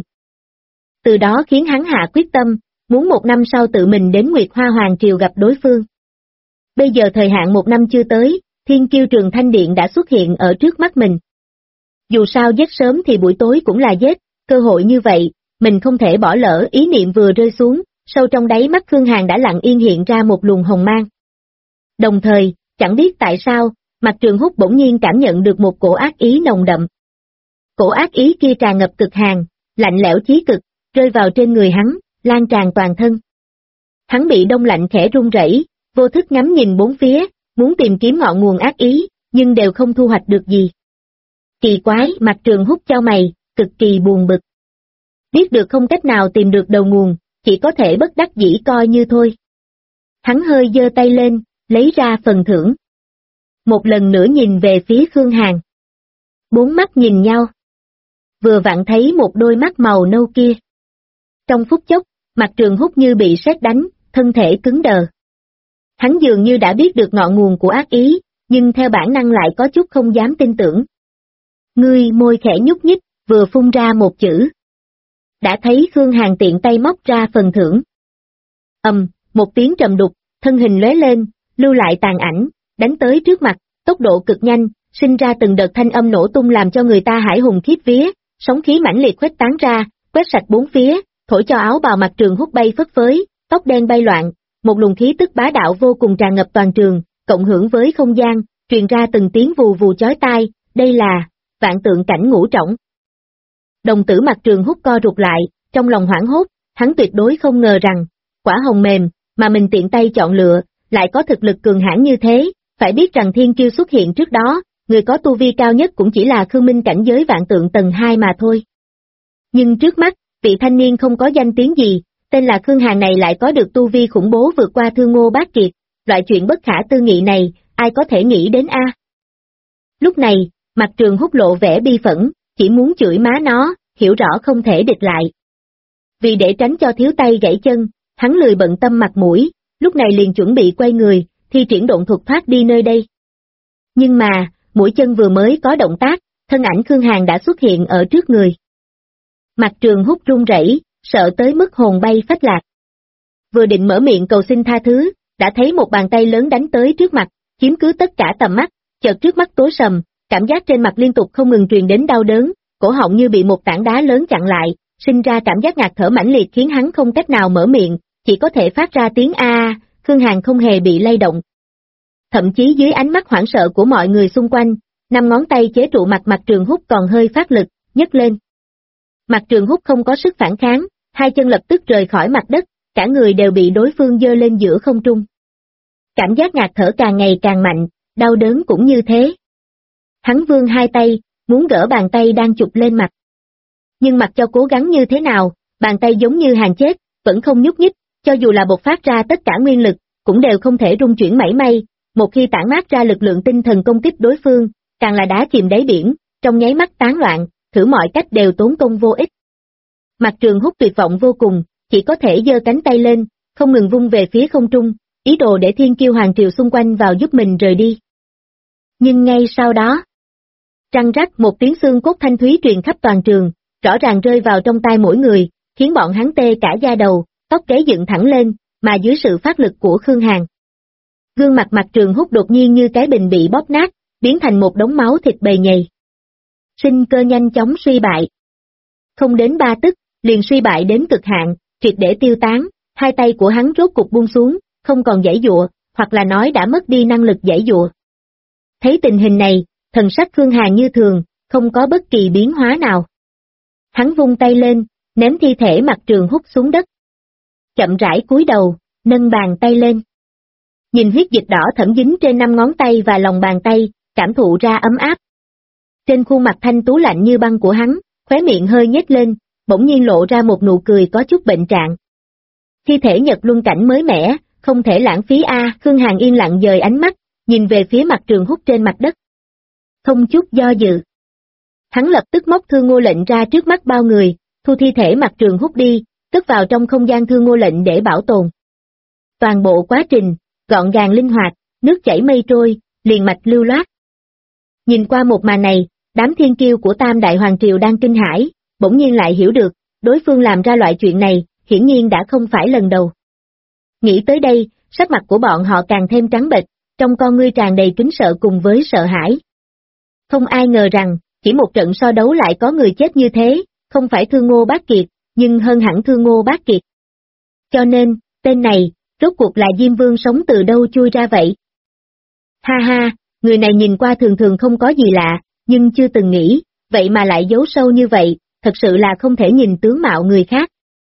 S2: Từ đó khiến hắn hạ quyết tâm, muốn một năm sau tự mình đến Nguyệt Hoa Hoàng Triều gặp đối phương. Bây giờ thời hạn một năm chưa tới, thiên kiêu Trường Thanh Điện đã xuất hiện ở trước mắt mình. Dù sao giết sớm thì buổi tối cũng là giết, cơ hội như vậy, mình không thể bỏ lỡ. Ý niệm vừa rơi xuống, sâu trong đáy mắt Khương Hàn đã lặng yên hiện ra một luồng hồng mang. Đồng thời, chẳng biết tại sao, Mạc Trường Húc bỗng nhiên cảm nhận được một cổ ác ý nồng đậm. Cổ ác ý kia tràn ngập cực hàn, lạnh lẽo chí cực, rơi vào trên người hắn, lan tràn toàn thân. Hắn bị đông lạnh khẽ run rẩy, vô thức ngắm nhìn bốn phía, muốn tìm kiếm ngọn nguồn ác ý, nhưng đều không thu hoạch được gì. Kỳ quái, Mạc Trường Húc chau mày, cực kỳ buồn bực. Biết được không cách nào tìm được đầu nguồn, chỉ có thể bất đắc dĩ coi như thôi. Hắn hơi giơ tay lên, lấy ra phần thưởng. Một lần nữa nhìn về phía Khương Hàn. Bốn mắt nhìn nhau. Vừa vặn thấy một đôi mắt màu nâu kia. Trong phút chốc, Mạc Trường Húc như bị sét đánh, thân thể cứng đờ. Hắn dường như đã biết được ngọn nguồn của ác ý, nhưng theo bản năng lại có chút không dám tin tưởng. Ngươi môi khẽ nhúc nhích, vừa phun ra một chữ. Đã thấy Khương Hàn tiện tay móc ra phần thưởng. Một tiếng trầm đục, thân hình lóe lên, lưu lại tàn ảnh, đánh tới trước mặt, tốc độ cực nhanh, sinh ra từng đợt thanh âm nổ tung làm cho người ta hãi hùng khiếp vía, sóng khí mãnh liệt khuếch tán ra, quét sạch bốn phía, thổi cho áo bào Mạc Trường Húc bay phất phới, tóc đen bay loạn, một luồng khí tức bá đạo vô cùng tràn ngập toàn trường, cộng hưởng với không gian, truyền ra từng tiếng vù vù chói tai, đây là vạn tượng cảnh ngũ trọng. Đồng tử Mạc Trường Húc co rụt lại, trong lòng hoảng hốt, hắn tuyệt đối không ngờ rằng, quả hồng mềm, mà mình tiện tay chọn lựa, lại có thực lực cường hãn như thế, phải biết rằng thiên kiêu xuất hiện trước đó, người có tu vi cao nhất cũng chỉ là Khương Minh cảnh giới vạn tượng tầng 2 mà thôi. Nhưng trước mắt, vị thanh niên không có danh tiếng gì, tên là Khương Hàn này lại có được tu vi khủng bố vượt qua Thương Ngô Bác Kiệt, loại chuyện bất khả tư nghị này, ai có thể nghĩ đến a? Lúc này, mặt Trường Húc lộ vẻ bi phẫn, chỉ muốn chửi má nó, hiểu rõ không thể địch lại. Vì để tránh cho thiếu tay gãy chân, hắn lười bận tâm mặt mũi, lúc này liền chuẩn bị quay người, thi triển độn thuật thoát đi nơi đây. Nhưng mà, mũi chân vừa mới có động tác, thân ảnh Khương Hàn đã xuất hiện ở trước người. Mặt Trường Húc run rẩy, sợ tới mức hồn bay phách lạc. Vừa định mở miệng cầu xin tha thứ, đã thấy một bàn tay lớn đánh tới trước mặt, chiếm cứ tất cả tầm mắt, chợt trước mắt tối sầm, cảm giác trên mặt liên tục không ngừng truyền đến đau đớn, cổ họng như bị một tảng đá lớn chặn lại, sinh ra cảm giác ngạt thở mãnh liệt khiến hắn không cách nào mở miệng, chỉ có thể phát ra tiếng a. Khương Hàn không hề bị lay động. Thậm chí dưới ánh mắt hoảng sợ của mọi người xung quanh, 5 ngón tay chế trụ mặt Trường Húc còn hơi phát lực, nhấc lên. Mặt Trường Húc không có sức phản kháng, hai chân lập tức rời khỏi mặt đất, cả người đều bị đối phương giơ lên giữa không trung. Cảm giác ngạt thở càng ngày càng mạnh, đau đớn cũng như thế. Hắn vươn hai tay, muốn gỡ bàn tay đang chụp lên mặt. Nhưng mặc cho cố gắng như thế nào, bàn tay giống như hàng chết, vẫn không nhúc nhích, cho dù là bộc phát ra tất cả nguyên lực, cũng đều không thể rung chuyển mảy may, một khi tản mát ra lực lượng tinh thần công kích đối phương, càng là đá chìm đáy biển, trong nháy mắt tán loạn, thử mọi cách đều tốn công vô ích. Mặt Trường Húc tuyệt vọng vô cùng, chỉ có thể giơ cánh tay lên, không ngừng vung về phía không trung, ý đồ để thiên kiêu hoàng triều xung quanh vào giúp mình rời đi. Nhưng ngay sau đó, răng rắc một tiếng xương cốt thanh thúy truyền khắp toàn trường, rõ ràng rơi vào trong tai mỗi người, khiến bọn hắn tê cả da đầu, tóc gáy dựng thẳng lên, mà dưới sự phát lực của Khương Hàn. Gương mặt Trường Húc đột nhiên như cái bình bị bóp nát, biến thành một đống máu thịt bầy nhầy. Sinh cơ nhanh chóng suy bại. Không đến 3 tức, liền suy bại đến cực hạn, triệt để tiêu tán, hai tay của hắn rốt cục buông xuống, không còn giãy giụa, hoặc là nói đã mất đi năng lực giãy giụa. Thấy tình hình này, thần sắc Khương Hàn như thường, không có bất kỳ biến hóa nào. Hắn vung tay lên, ném thi thể Trường Húc xuống đất. Chậm rãi cúi đầu, nâng bàn tay lên. Nhìn huyết dịch đỏ thẫm dính trên 5 ngón tay và lòng bàn tay, cảm thụ ra ấm áp. Trên khuôn mặt thanh tú lạnh như băng của hắn, khóe miệng hơi nhếch lên, bỗng nhiên lộ ra một nụ cười có chút bệnh trạng. Thi thể Nhật Luân cảnh mới mẻ, không thể lãng phí a. Khương Hàn yên lặng dời ánh mắt, nhìn về phía Trường Húc trên mặt đất. Không chút do dự. Hắn lập tức móc Thương Ngô lệnh ra trước mắt bao người, thu thi thể Trường Húc đi, cất vào trong không gian Thương Ngô lệnh để bảo tồn. Toàn bộ quá trình, gọn gàng linh hoạt, nước chảy mây trôi, liền mạch lưu loát. Nhìn qua một màn này, đám thiên kiêu của Tam Đại Hoàng Triều đang kinh hãi, bỗng nhiên lại hiểu được, đối phương làm ra loại chuyện này, hiển nhiên đã không phải lần đầu. Nghĩ tới đây, sắc mặt của bọn họ càng thêm trắng bệch, trong con ngươi tràn đầy kính sợ cùng với sợ hãi. Không ai ngờ rằng, chỉ một trận so đấu lại có người chết như thế, không phải Thương Ngô Bác Kiệt, nhưng hơn hẳn Thương Ngô Bác Kiệt. Cho nên, tên này, rốt cuộc là Diêm Vương sống từ đâu chui ra vậy? Ha ha, người này nhìn qua thường thường không có gì lạ, nhưng chưa từng nghĩ, vậy mà lại giấu sâu như vậy, thật sự là không thể nhìn tướng mạo người khác.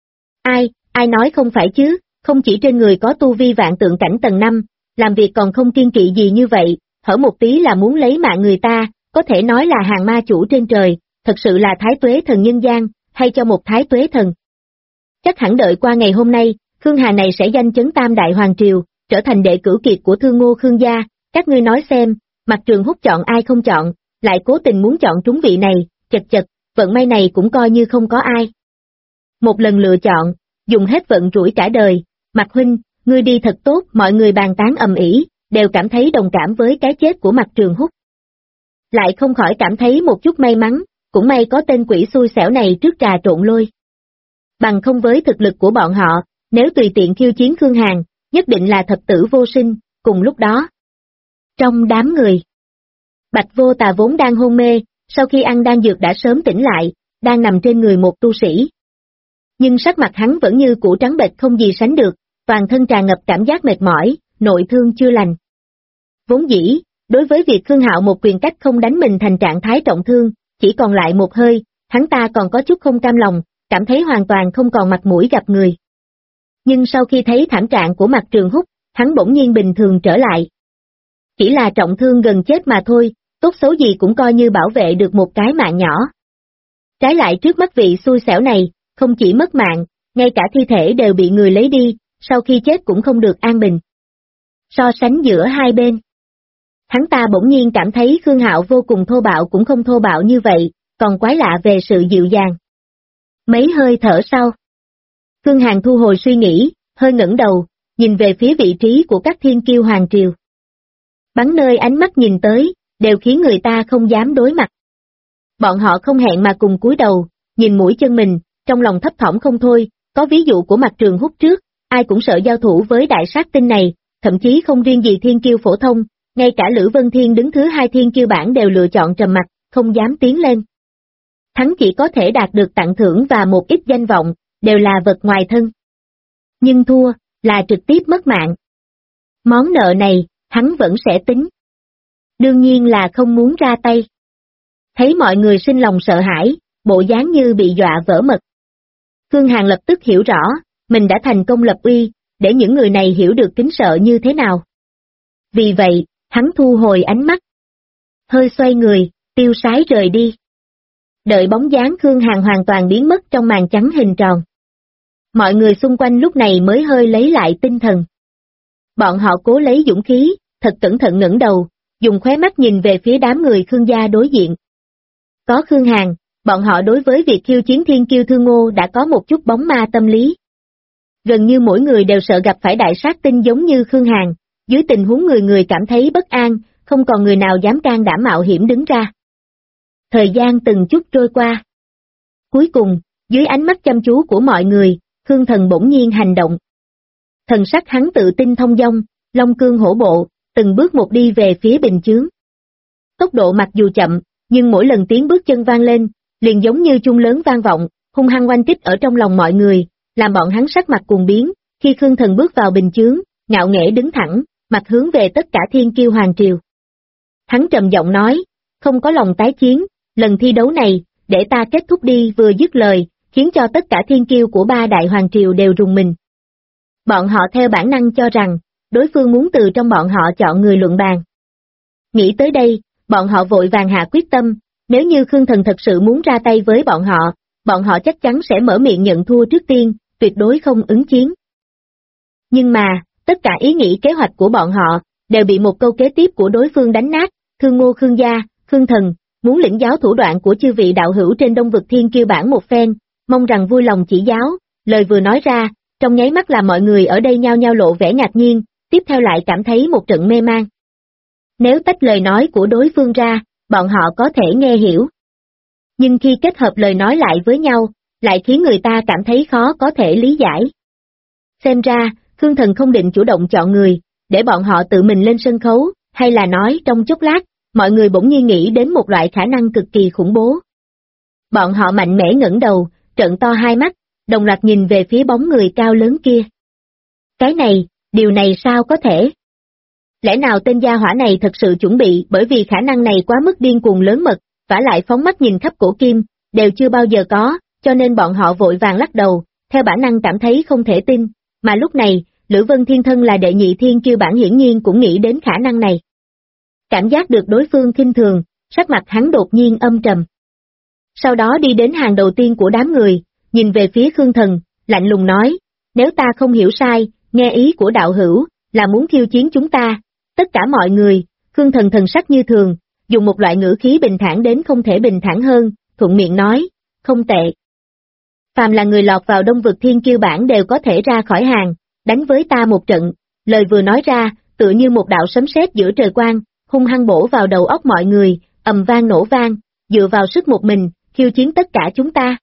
S2: Ai nói không phải chứ, không chỉ trên người có tu vi vạn tượng cảnh tầng 5, làm việc còn không kiên kỵ gì như vậy, hở một tí là muốn lấy mạng người ta, có thể nói là hàng ma chủ trên trời, thật sự là Thái Tuế Thần nhân gian, hay cho một Thái Tuế Thần. Chắc hẳn đợi qua ngày hôm nay, Khương Hà này sẽ danh chấn Tam Đại Hoàng Triều, trở thành đệ cửu kiệt của Thương Ngô Khương gia, các ngươi nói xem, Trường Húc chọn ai không chọn, lại cố tình muốn chọn trúng vị này, chật, vận may này cũng coi như không có ai. Một lần lựa chọn, dùng hết vận rủi cả đời, huynh, ngươi đi thật tốt, mọi người bàn tán ầm ĩ, đều cảm thấy đồng cảm với cái chết của Trường Húc. Lại không khỏi cảm thấy một chút may mắn, cũng may có tên quỷ xui xẻo này trước trà trộn lôi. Bằng không với thực lực của bọn họ, nếu tùy tiện khiêu chiến Khương Hàn, nhất định là thập tử vô sinh, cùng lúc đó. Trong đám người, Bạch Vô Tà vốn đang hôn mê, sau khi ăn đan dược đã sớm tỉnh lại, đang nằm trên người một tu sĩ. Nhưng sắc mặt hắn vẫn như cũ trắng bệch không gì sánh được, toàn thân tràn ngập cảm giác mệt mỏi, nội thương chưa lành. Vốn dĩ, đối với việc Khương Hạo một quyền cách không đánh mình thành trạng thái trọng thương, chỉ còn lại một hơi, hắn ta còn có chút không cam lòng, cảm thấy hoàn toàn không còn mặt mũi gặp người. Nhưng sau khi thấy thảm trạng của Trường Húc, hắn bỗng nhiên bình thường trở lại. Chỉ là trọng thương gần chết mà thôi, tốt xấu gì cũng coi như bảo vệ được một cái mạng nhỏ. Trái lại trước mắt vị xui xẻo này, không chỉ mất mạng, ngay cả thi thể đều bị người lấy đi, sau khi chết cũng không được an bình. So sánh giữa hai bên, hắn ta bỗng nhiên cảm thấy Khương Hạo vô cùng thô bạo cũng không thô bạo như vậy, còn quái lạ về sự dịu dàng. Mấy hơi thở sau, Khương Hàn thu hồi suy nghĩ, hơi ngẩng đầu, nhìn về phía vị trí của các thiên kiêu hoàng triều. Bắn nơi ánh mắt nhìn tới, đều khiến người ta không dám đối mặt. Bọn họ không hẹn mà cùng cúi đầu, nhìn mũi chân mình, trong lòng thấp thỏm không thôi, có ví dụ của Mạc Trường Húc trước, ai cũng sợ giao thủ với đại sát tinh này, thậm chí không riêng gì thiên kiêu phổ thông, ngay cả Lữ Vân Thiên đứng thứ hai thiên kiêu bảng đều lựa chọn trầm mặc, không dám tiến lên. Thắng chỉ có thể đạt được tặng thưởng và một ít danh vọng, đều là vật ngoài thân. Nhưng thua, là trực tiếp mất mạng. Món nợ này, hắn vẫn sẽ tính. Đương nhiên là không muốn ra tay. Thấy mọi người sinh lòng sợ hãi, bộ dáng như bị dọa vỡ mật. Khương Hàn lập tức hiểu rõ, mình đã thành công lập uy, để những người này hiểu được kính sợ như thế nào. Vì vậy, hắn thu hồi ánh mắt. Hơi xoay người, tiêu sái rời đi. Đợi bóng dáng Khương Hàn hoàn toàn biến mất trong màn trắng hình tròn. Mọi người xung quanh lúc này mới hơi lấy lại tinh thần. Bọn họ cố lấy dũng khí, thật cẩn thận ngẩng đầu, dùng khóe mắt nhìn về phía đám người Khương gia đối diện. Có Khương Hàn, bọn họ đối với việc khiêu chiến thiên kiêu Thương Ngô đã có một chút bóng ma tâm lý. Gần như mỗi người đều sợ gặp phải đại sát tinh giống như Khương Hàn, dưới tình huống người người cảm thấy bất an, không còn người nào dám can đảm mạo hiểm đứng ra. Thời gian từng chút trôi qua. Cuối cùng, dưới ánh mắt chăm chú của mọi người, Khương Thần bỗng nhiên hành động. Thần sắc hắn tự tin thông dong, long cương hổ bộ, từng bước một đi về phía bình chướng. Tốc độ mặc dù chậm, nhưng mỗi lần tiếng bước chân vang lên, liền giống như chuông lớn vang vọng, hung hăng oanh kích ở trong lòng mọi người, làm bọn hắn sắc mặt cuồng biến, khi Khương Thần bước vào bình chướng, ngạo nghễ đứng thẳng, mặt hướng về tất cả thiên kiêu hoàng triều. Hắn trầm giọng nói, không có lòng tái chiến, lần thi đấu này, để ta kết thúc đi. Vừa dứt lời, khiến cho tất cả thiên kiêu của ba đại hoàng triều đều rùng mình. Bọn họ theo bản năng cho rằng, đối phương muốn từ trong bọn họ chọn người luận bàn. Nghĩ tới đây, bọn họ vội vàng hạ quyết tâm, nếu như Khương Thần thật sự muốn ra tay với bọn họ chắc chắn sẽ mở miệng nhận thua trước tiên, tuyệt đối không ứng chiến. Nhưng mà, tất cả ý nghĩ kế hoạch của bọn họ, đều bị một câu kế tiếp của đối phương đánh nát. Thương Ngô Khương gia, Khương Thần, muốn lĩnh giáo thủ đoạn của chư vị đạo hữu trên Đông Vực Thiên Kiêu bảng một phen, mong rằng vui lòng chỉ giáo. Lời vừa nói ra, trong nháy mắt làm mọi người ở đây nhao nhao lộ vẻ ngạc nhiên, tiếp theo lại cảm thấy một trận mê man. Nếu tách lời nói của đối phương ra, bọn họ có thể nghe hiểu. Nhưng khi kết hợp lời nói lại với nhau, lại khiến người ta cảm thấy khó có thể lý giải. Xem ra, Khương Thần không định chủ động chọn người, để bọn họ tự mình lên sân khấu, hay là nói trong chốc lát, mọi người bỗng nhiên nghĩ đến một loại khả năng cực kỳ khủng bố. Bọn họ mạnh mẽ ngẩng đầu, trợn to hai mắt, đồng loạt nhìn về phía bóng người cao lớn kia. Cái này, điều này sao có thể? Lẽ nào tên gia hỏa này thật sự chuẩn bị, bởi vì khả năng này quá mức điên cuồng lớn mật, vả lại phóng mắt nhìn khắp cổ kim, đều chưa bao giờ có, cho nên bọn họ vội vàng lắc đầu, theo bản năng cảm thấy không thể tin, mà lúc này, Lữ Vân Thiên thân là đệ nhị thiên kiêu bảng hiển nhiên cũng nghĩ đến khả năng này. Cảm giác được đối phương khinh thường, sắc mặt hắn đột nhiên âm trầm. Sau đó đi đến hàng đầu tiên của đám người, nhìn về phía Khương Thần, lạnh lùng nói, nếu ta không hiểu sai, nghe ý của đạo hữu, là muốn khiêu chiến chúng ta. Tất cả mọi người, Khương Thần thần sắc như thường, dùng một loại ngữ khí bình thản đến không thể bình thản hơn, thuận miệng nói, không tệ. Phàm là người lọt vào Đông Vực Thiên Kiêu bảng đều có thể ra khỏi hàng, đánh với ta một trận. Lời vừa nói ra, tựa như một đạo sấm sét giữa trời quang, hung hăng bổ vào đầu óc mọi người, ầm vang nổ vang, dựa vào sức một mình, khiêu chiến tất cả chúng ta.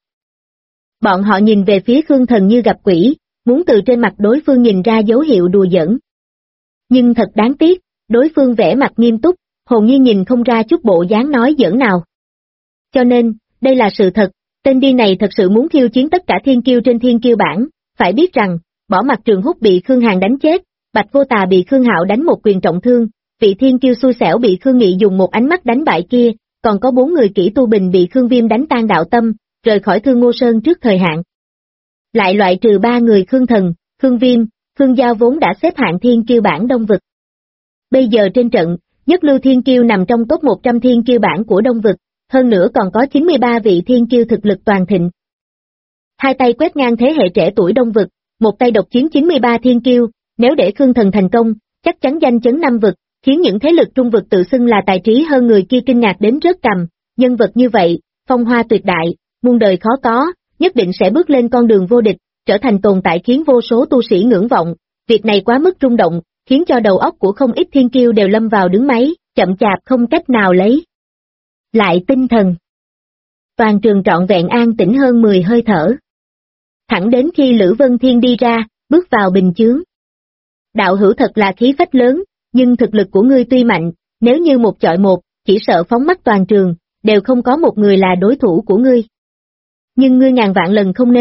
S2: Bọn họ nhìn về phía Khương Thần như gặp quỷ, muốn từ trên mặt đối phương nhìn ra dấu hiệu đùa giỡn. Nhưng thật đáng tiếc, đối phương vẻ mặt nghiêm túc, hồn nhiên nhìn không ra chút bộ dáng nói giỡn nào. Cho nên, đây là sự thật, tên điên này thật sự muốn khiêu chiến tất cả thiên kiêu trên thiên kiêu bảng, phải biết rằng, bỏ mặt Trường Húc bị Khương Hàn đánh chết, Bạch Vô Tà bị Khương Hạo đánh một quyền trọng thương, vị thiên kiêu xui xẻo bị Khương Nghị dùng một ánh mắt đánh bại kia, còn có 4 người kỹ tu bình bị Khương Viêm đánh tan đạo tâm, rời khỏi Thương Ngô Sơn trước thời hạn. Lại loại trừ 3 người Khương Thần, Khương Viêm, Khương Giao vốn đã xếp hạng thiên kiêu bảng Đông Vực. Bây giờ trên trận, Nhất lưu thiên kiêu nằm trong top 100 thiên kiêu bảng của Đông Vực, hơn nữa còn có 93 vị thiên kiêu thực lực toàn thịnh. Hai tay quét ngang thế hệ trẻ tuổi Đông Vực, một tay độc chiến 93 thiên kiêu, nếu để Khương Thần thành công, chắc chắn danh chấn Nam Vực, khiến những thế lực Trung Vực tự xưng là tài trí hơn người kia kinh ngạc đến rớt cằm. Nhân vật như vậy, phong hoa tuyệt đại, muôn đời khó có, nhất định sẽ bước lên con đường vô địch, trở thành tồn tại khiến vô số tu sĩ ngưỡng vọng. Việc này quá mức rung động, khiến cho đầu óc của không ít thiên kiêu đều lâm vào đứng máy, chậm chạp không cách nào lấy lại tinh thần. Toàn trường trọn vẹn an tĩnh hơn 10 hơi thở. Thẳng đến khi Lữ Vân Thiên đi ra, bước vào bình chướng. Đạo hữu thật là khí phách lớn, nhưng thực lực của ngươi tuy mạnh, nếu như một chọi một, chỉ sợ phóng mắt toàn trường, đều không có một người là đối thủ của ngươi. Nhưng ngươi ngàn vạn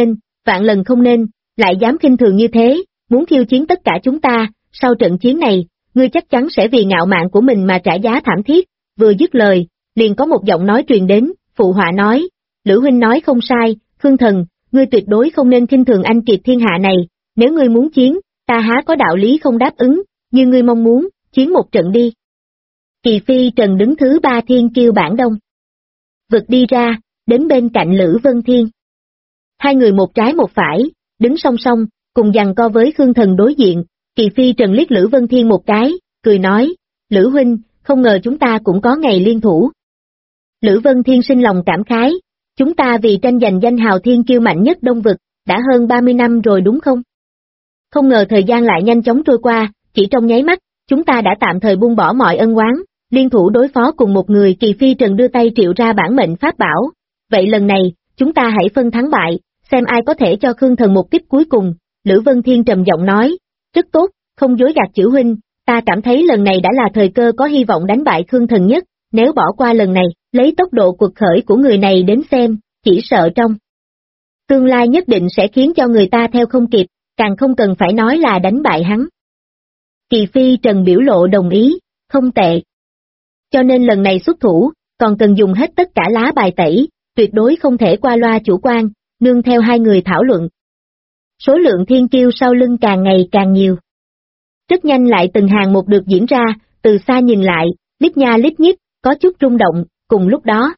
S2: lần không nên, lại dám khinh thường như thế, muốn khiêu chiến tất cả chúng ta, sau trận chiến này, ngươi chắc chắn sẽ vì ngạo mạn của mình mà trả giá thảm thiết. Vừa dứt lời, liền có một giọng nói truyền đến, phụ họa nói, Lữ huynh nói không sai, Khương Thần, ngươi tuyệt đối không nên khinh thường anh kiệt thiên hạ này, nếu ngươi muốn chiến, ta há có đạo lý không đáp ứng, như ngươi mong muốn, chiến một trận đi. Kỳ Phi Trần đứng thứ 3 thiên kiêu bảng Đông Vực đi ra, đến bên cạnh Lữ Vân Thiên. Hai người một trái một phải, đứng song song, cùng giằng co với Khương Thần đối diện. Kỳ Phi Trần liếc Lữ Vân Thiên một cái, cười nói, Lữ huynh, không ngờ chúng ta cũng có ngày liên thủ. Lữ Vân Thiên sinh lòng cảm khái, chúng ta vì tranh giành danh hào thiên kiêu mạnh nhất Đông Vực, đã hơn 30 năm rồi đúng không? Không ngờ thời gian lại nhanh chóng trôi qua, chỉ trong nháy mắt, chúng ta đã tạm thời buông bỏ mọi ân oán, liên thủ đối phó cùng một người. Kỳ Phi Trần đưa tay triệu ra bản mệnh pháp bảo, vậy lần này, chúng ta hãy phân thắng bại, xem ai có thể cho Khương Thần một kích cuối cùng. Lữ Vân Thiên trầm giọng nói, rất tốt, không dối gạt chữ huynh, ta cảm thấy lần này đã là thời cơ có hy vọng đánh bại Khương Thần nhất, nếu bỏ qua lần này, lấy tốc độ quật khởi của người này đến xem, chỉ sợ trong tương lai nhất định sẽ khiến cho người ta theo không kịp, càng không cần phải nói là đánh bại hắn. Kỳ Phi Trần biểu lộ đồng ý, không tệ. Cho nên lần này xuất thủ, còn cần dùng hết tất cả lá bài tẩy, tuyệt đối không thể qua loa chủ quan, nương theo hai người thảo luận. Số lượng thiên kiêu sau lưng càng ngày càng nhiều. Rất nhanh lại từng hàng một được diễn ra, từ xa nhìn lại, lít nha lít nhít, có chút rung động, cùng lúc đó.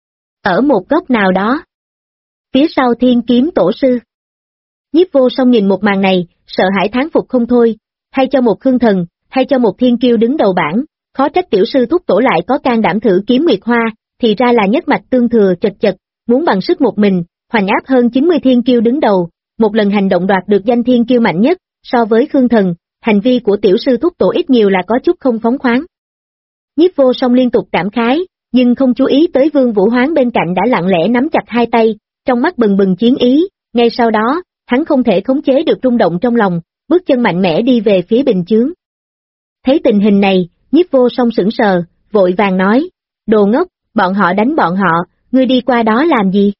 S2: Ở một góc nào đó, phía sau Thiên Kiếm Tổ Sư. Nhiếp Vô Song nhìn một màn này, sợ hãi thán phục không thôi, hay cho một Khương Thần, hay cho một thiên kiêu đứng đầu bảng, khó trách tiểu sư thúc tổ lại có can đảm thử kiếm Nguyệt Hoa, thì ra là nhất mạch tương thừa chật chật, muốn bằng sức một mình, hoành áp hơn 90 thiên kiêu đứng đầu, một lần hành động đoạt được danh thiên kiêu mạnh nhất, so với Khương Thần, hành vi của tiểu sư thúc tổ ít nhiều là có chút không phóng khoáng. Nhiếp Vô Song liên tục cảm khái, nhưng không chú ý tới Vương Vũ Hoán bên cạnh đã lặng lẽ nắm chặt hai tay, trong mắt bừng bừng chiến ý, ngay sau đó, hắn không thể khống chế được rung động trong lòng, bước chân mạnh mẽ đi về phía bình chướng. Thấy tình hình này, Nhiếp Vô Song sững sờ, vội vàng nói, đồ ngốc, bọn họ đánh bọn họ, ngươi đi qua đó làm gì?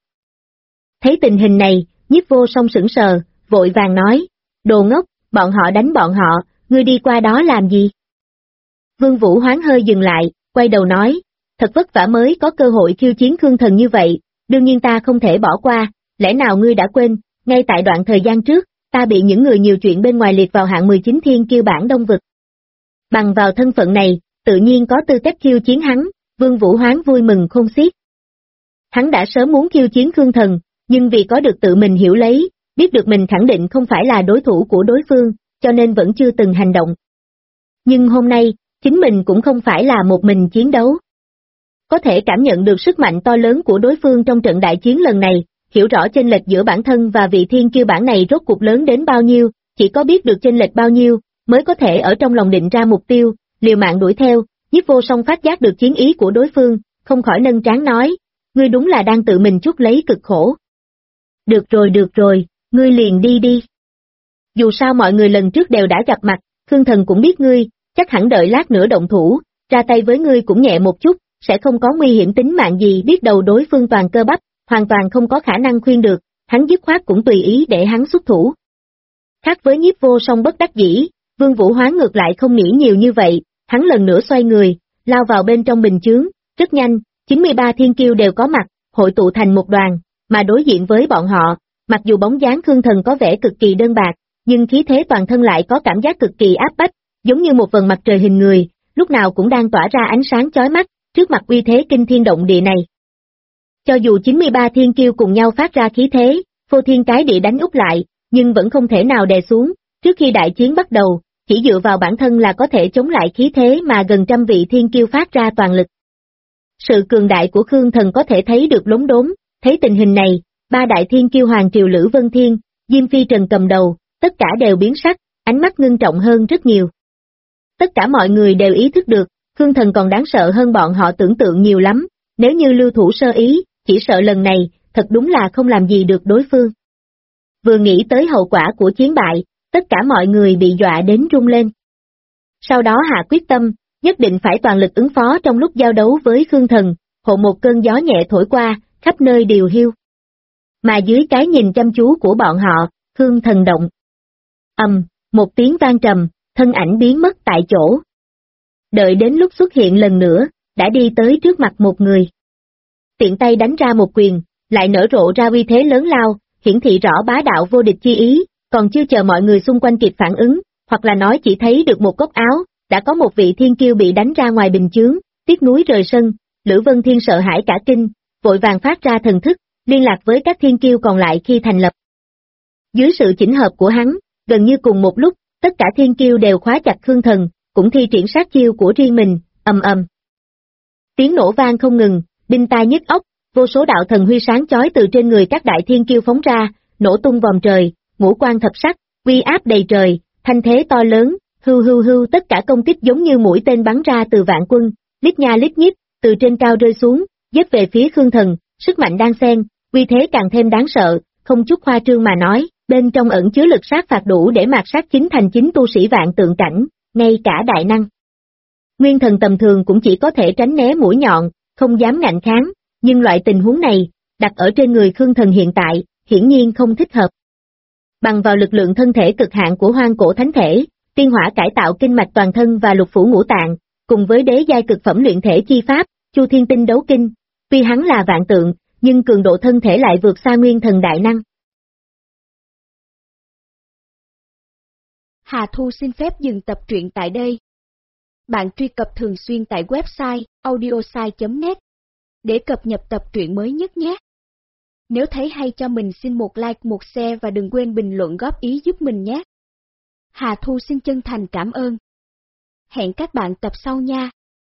S2: Thấy tình hình này, Nhiếp Vô Song sững sờ, vội vàng nói, đồ ngốc, bọn họ đánh bọn họ, ngươi đi qua đó làm gì? Vương Vũ Hoán hơi dừng lại, quay đầu nói, thật vất vả mới có cơ hội khiêu chiến Khương Thần như vậy, đương nhiên ta không thể bỏ qua, lẽ nào ngươi đã quên, ngay tại đoạn thời gian trước, ta bị những người nhiều chuyện bên ngoài liệt vào hạng 19 thiên kiêu bảng Đông Vực. Bằng vào thân phận này, tự nhiên có tư cách khiêu chiến hắn, Vương Vũ Hoán vui mừng khôn xiết. Hắn đã sớm muốn khiêu chiến Khương Thần, nhưng vì có được tự mình hiểu lấy, biết được mình khẳng định không phải là đối thủ của đối phương, cho nên vẫn chưa từng hành động. Nhưng hôm nay, chính mình cũng không phải là một mình chiến đấu. Có thể cảm nhận được sức mạnh to lớn của đối phương trong trận đại chiến lần này, hiểu rõ chênh lệch giữa bản thân và vị thiên kiêu bảng này rốt cuộc lớn đến bao nhiêu, chỉ có biết được chênh lệch bao nhiêu, mới có thể ở trong lòng định ra mục tiêu, liều mạng đuổi theo. Nhiếp Vô Song phát giác được chiến ý của đối phương, không khỏi nâng trán nói, ngươi đúng là đang tự mình chuốc lấy cực khổ. Được rồi, ngươi liền đi đi. Dù sao mọi người lần trước đều đã gặp mặt, Khương Thần cũng biết ngươi, chắc hẳn đợi lát nữa động thủ, ra tay với ngươi cũng nhẹ một chút, sẽ không có nguy hiểm tính mạng gì. Biết đầu đối phương toàn cơ bắp, hoàn toàn không có khả năng khuyên được, hắn dứt khoát cũng tùy ý để hắn xuất thủ. Khác với Nhiếp Vô Song bất đắc dĩ, Vương Vũ Hoán ngược lại không nghĩ nhiều như vậy, hắn lần nữa xoay người, lao vào bên trong bình chướng, rất nhanh, 93 thiên kiêu đều có mặt, hội tụ thành một đoàn, mà đối diện với bọn họ, mặc dù bóng dáng Khương Thần có vẻ cực kỳ đơn bạc, nhưng khí thế toàn thân lại có cảm giác cực kỳ áp bách, giống như một vầng mặt trời hình người, lúc nào cũng đang tỏa ra ánh sáng chói mắt, trước mặt uy thế kinh thiên động địa này. Cho dù 93 thiên kiêu cùng nhau phát ra khí thế, phô thiên cái địa đánh úp lại, nhưng vẫn không thể nào đè xuống, trước khi đại chiến bắt đầu, chỉ dựa vào bản thân là có thể chống lại khí thế mà gần trăm vị thiên kiêu phát ra toàn lực. Sự cường đại của Khương Thần có thể thấy được lốm đốm, thấy tình hình này, ba đại thiên kiêu Hoàng Triều Lữ Vân Thiên, Diêm Phi Trần cầm đầu, tất cả đều biến sắc, ánh mắt ngưng trọng hơn rất nhiều. Tất cả mọi người đều ý thức được, Khương Thần còn đáng sợ hơn bọn họ tưởng tượng nhiều lắm, nếu như lưu thủ sơ ý, chỉ sợ lần này, thật đúng là không làm gì được đối phương. Vừa nghĩ tới hậu quả của chiến bại, tất cả mọi người bị dọa đến run lên. Sau đó hạ quyết tâm, nhất định phải toàn lực ứng phó trong lúc giao đấu với Khương Thần, hộ một cơn gió nhẹ thổi qua, khắp nơi điều hiu. Mà dưới cái nhìn chăm chú của bọn họ, Khương Thần động. Một tiếng vang trầm, thân ảnh biến mất tại chỗ. Đợi đến lúc xuất hiện lần nữa, đã đi tới trước mặt một người. Tiện tay đánh ra một quyền, lại nở rộ ra uy thế lớn lao, hiển thị rõ bá đạo vô địch chi ý, còn chưa chờ mọi người xung quanh kịp phản ứng, hoặc là nói chỉ thấy được một cốc áo, đã có một vị thiên kiêu bị đánh ra ngoài bình chướng, tiếc núi rời sân, Lữ Vân Thiên sợ hãi cả kinh, vội vàng phát ra thần thức, liên lạc với các thiên kiêu còn lại khi thành lập. Dưới sự chỉnh hợp của hắn, gần như cùng một lúc, tất cả thiên kiêu đều khóa chặt Khương Thần, cũng thi triển sát chiêu của riêng mình, ầm ầm. Tiếng nổ vang không ngừng, đinh tai nhức óc, vô số đạo thần huy sáng chói từ trên người các đại thiên kiêu phóng ra, nổ tung vòm trời, ngũ quang thập sắc, uy áp đầy trời, thanh thế to lớn, hưu hưu hưu, tất cả công kích giống như mũi tên bắn ra từ vạn quân, lít nha lít nhít, từ trên cao rơi xuống, giết về phía Khương Thần, sức mạnh đan xen, uy thế càng thêm đáng sợ, không chút khoa trương mà nói, bên trong ẩn chứa lực sát phạt đủ để mạt sát chính thành chính tu sĩ vạn tượng cảnh, ngay cả đại năng. Nguyên thần tầm thường cũng chỉ có thể tránh né mũi nhọn, không dám ngạnh kháng, nhưng loại tình huống này, đặt ở trên người Khương Thần hiện tại, hiển nhiên không thích hợp. Bằng vào lực lượng thân thể cực hạn của hoang cổ thánh thể, tiên hỏa cải tạo kinh mạch toàn thân và lục phủ ngũ tạng, cùng với đế giai cực phẩm luyện thể chi pháp, Chu Thiên Tinh đấu kinh, tuy hắn là vạn tượng, nhưng cường độ thân thể lại vượt xa nguyên thần đại năng.
S1: Hà Thu xin phép dừng tập truyện tại đây. Bạn truy cập thường xuyên tại website audiosai.net để cập nhật tập truyện mới nhất nhé. Nếu thấy hay cho mình xin một like, một share và đừng quên bình luận góp ý giúp mình nhé. Hà Thu xin chân thành cảm ơn. Hẹn các bạn tập sau nha.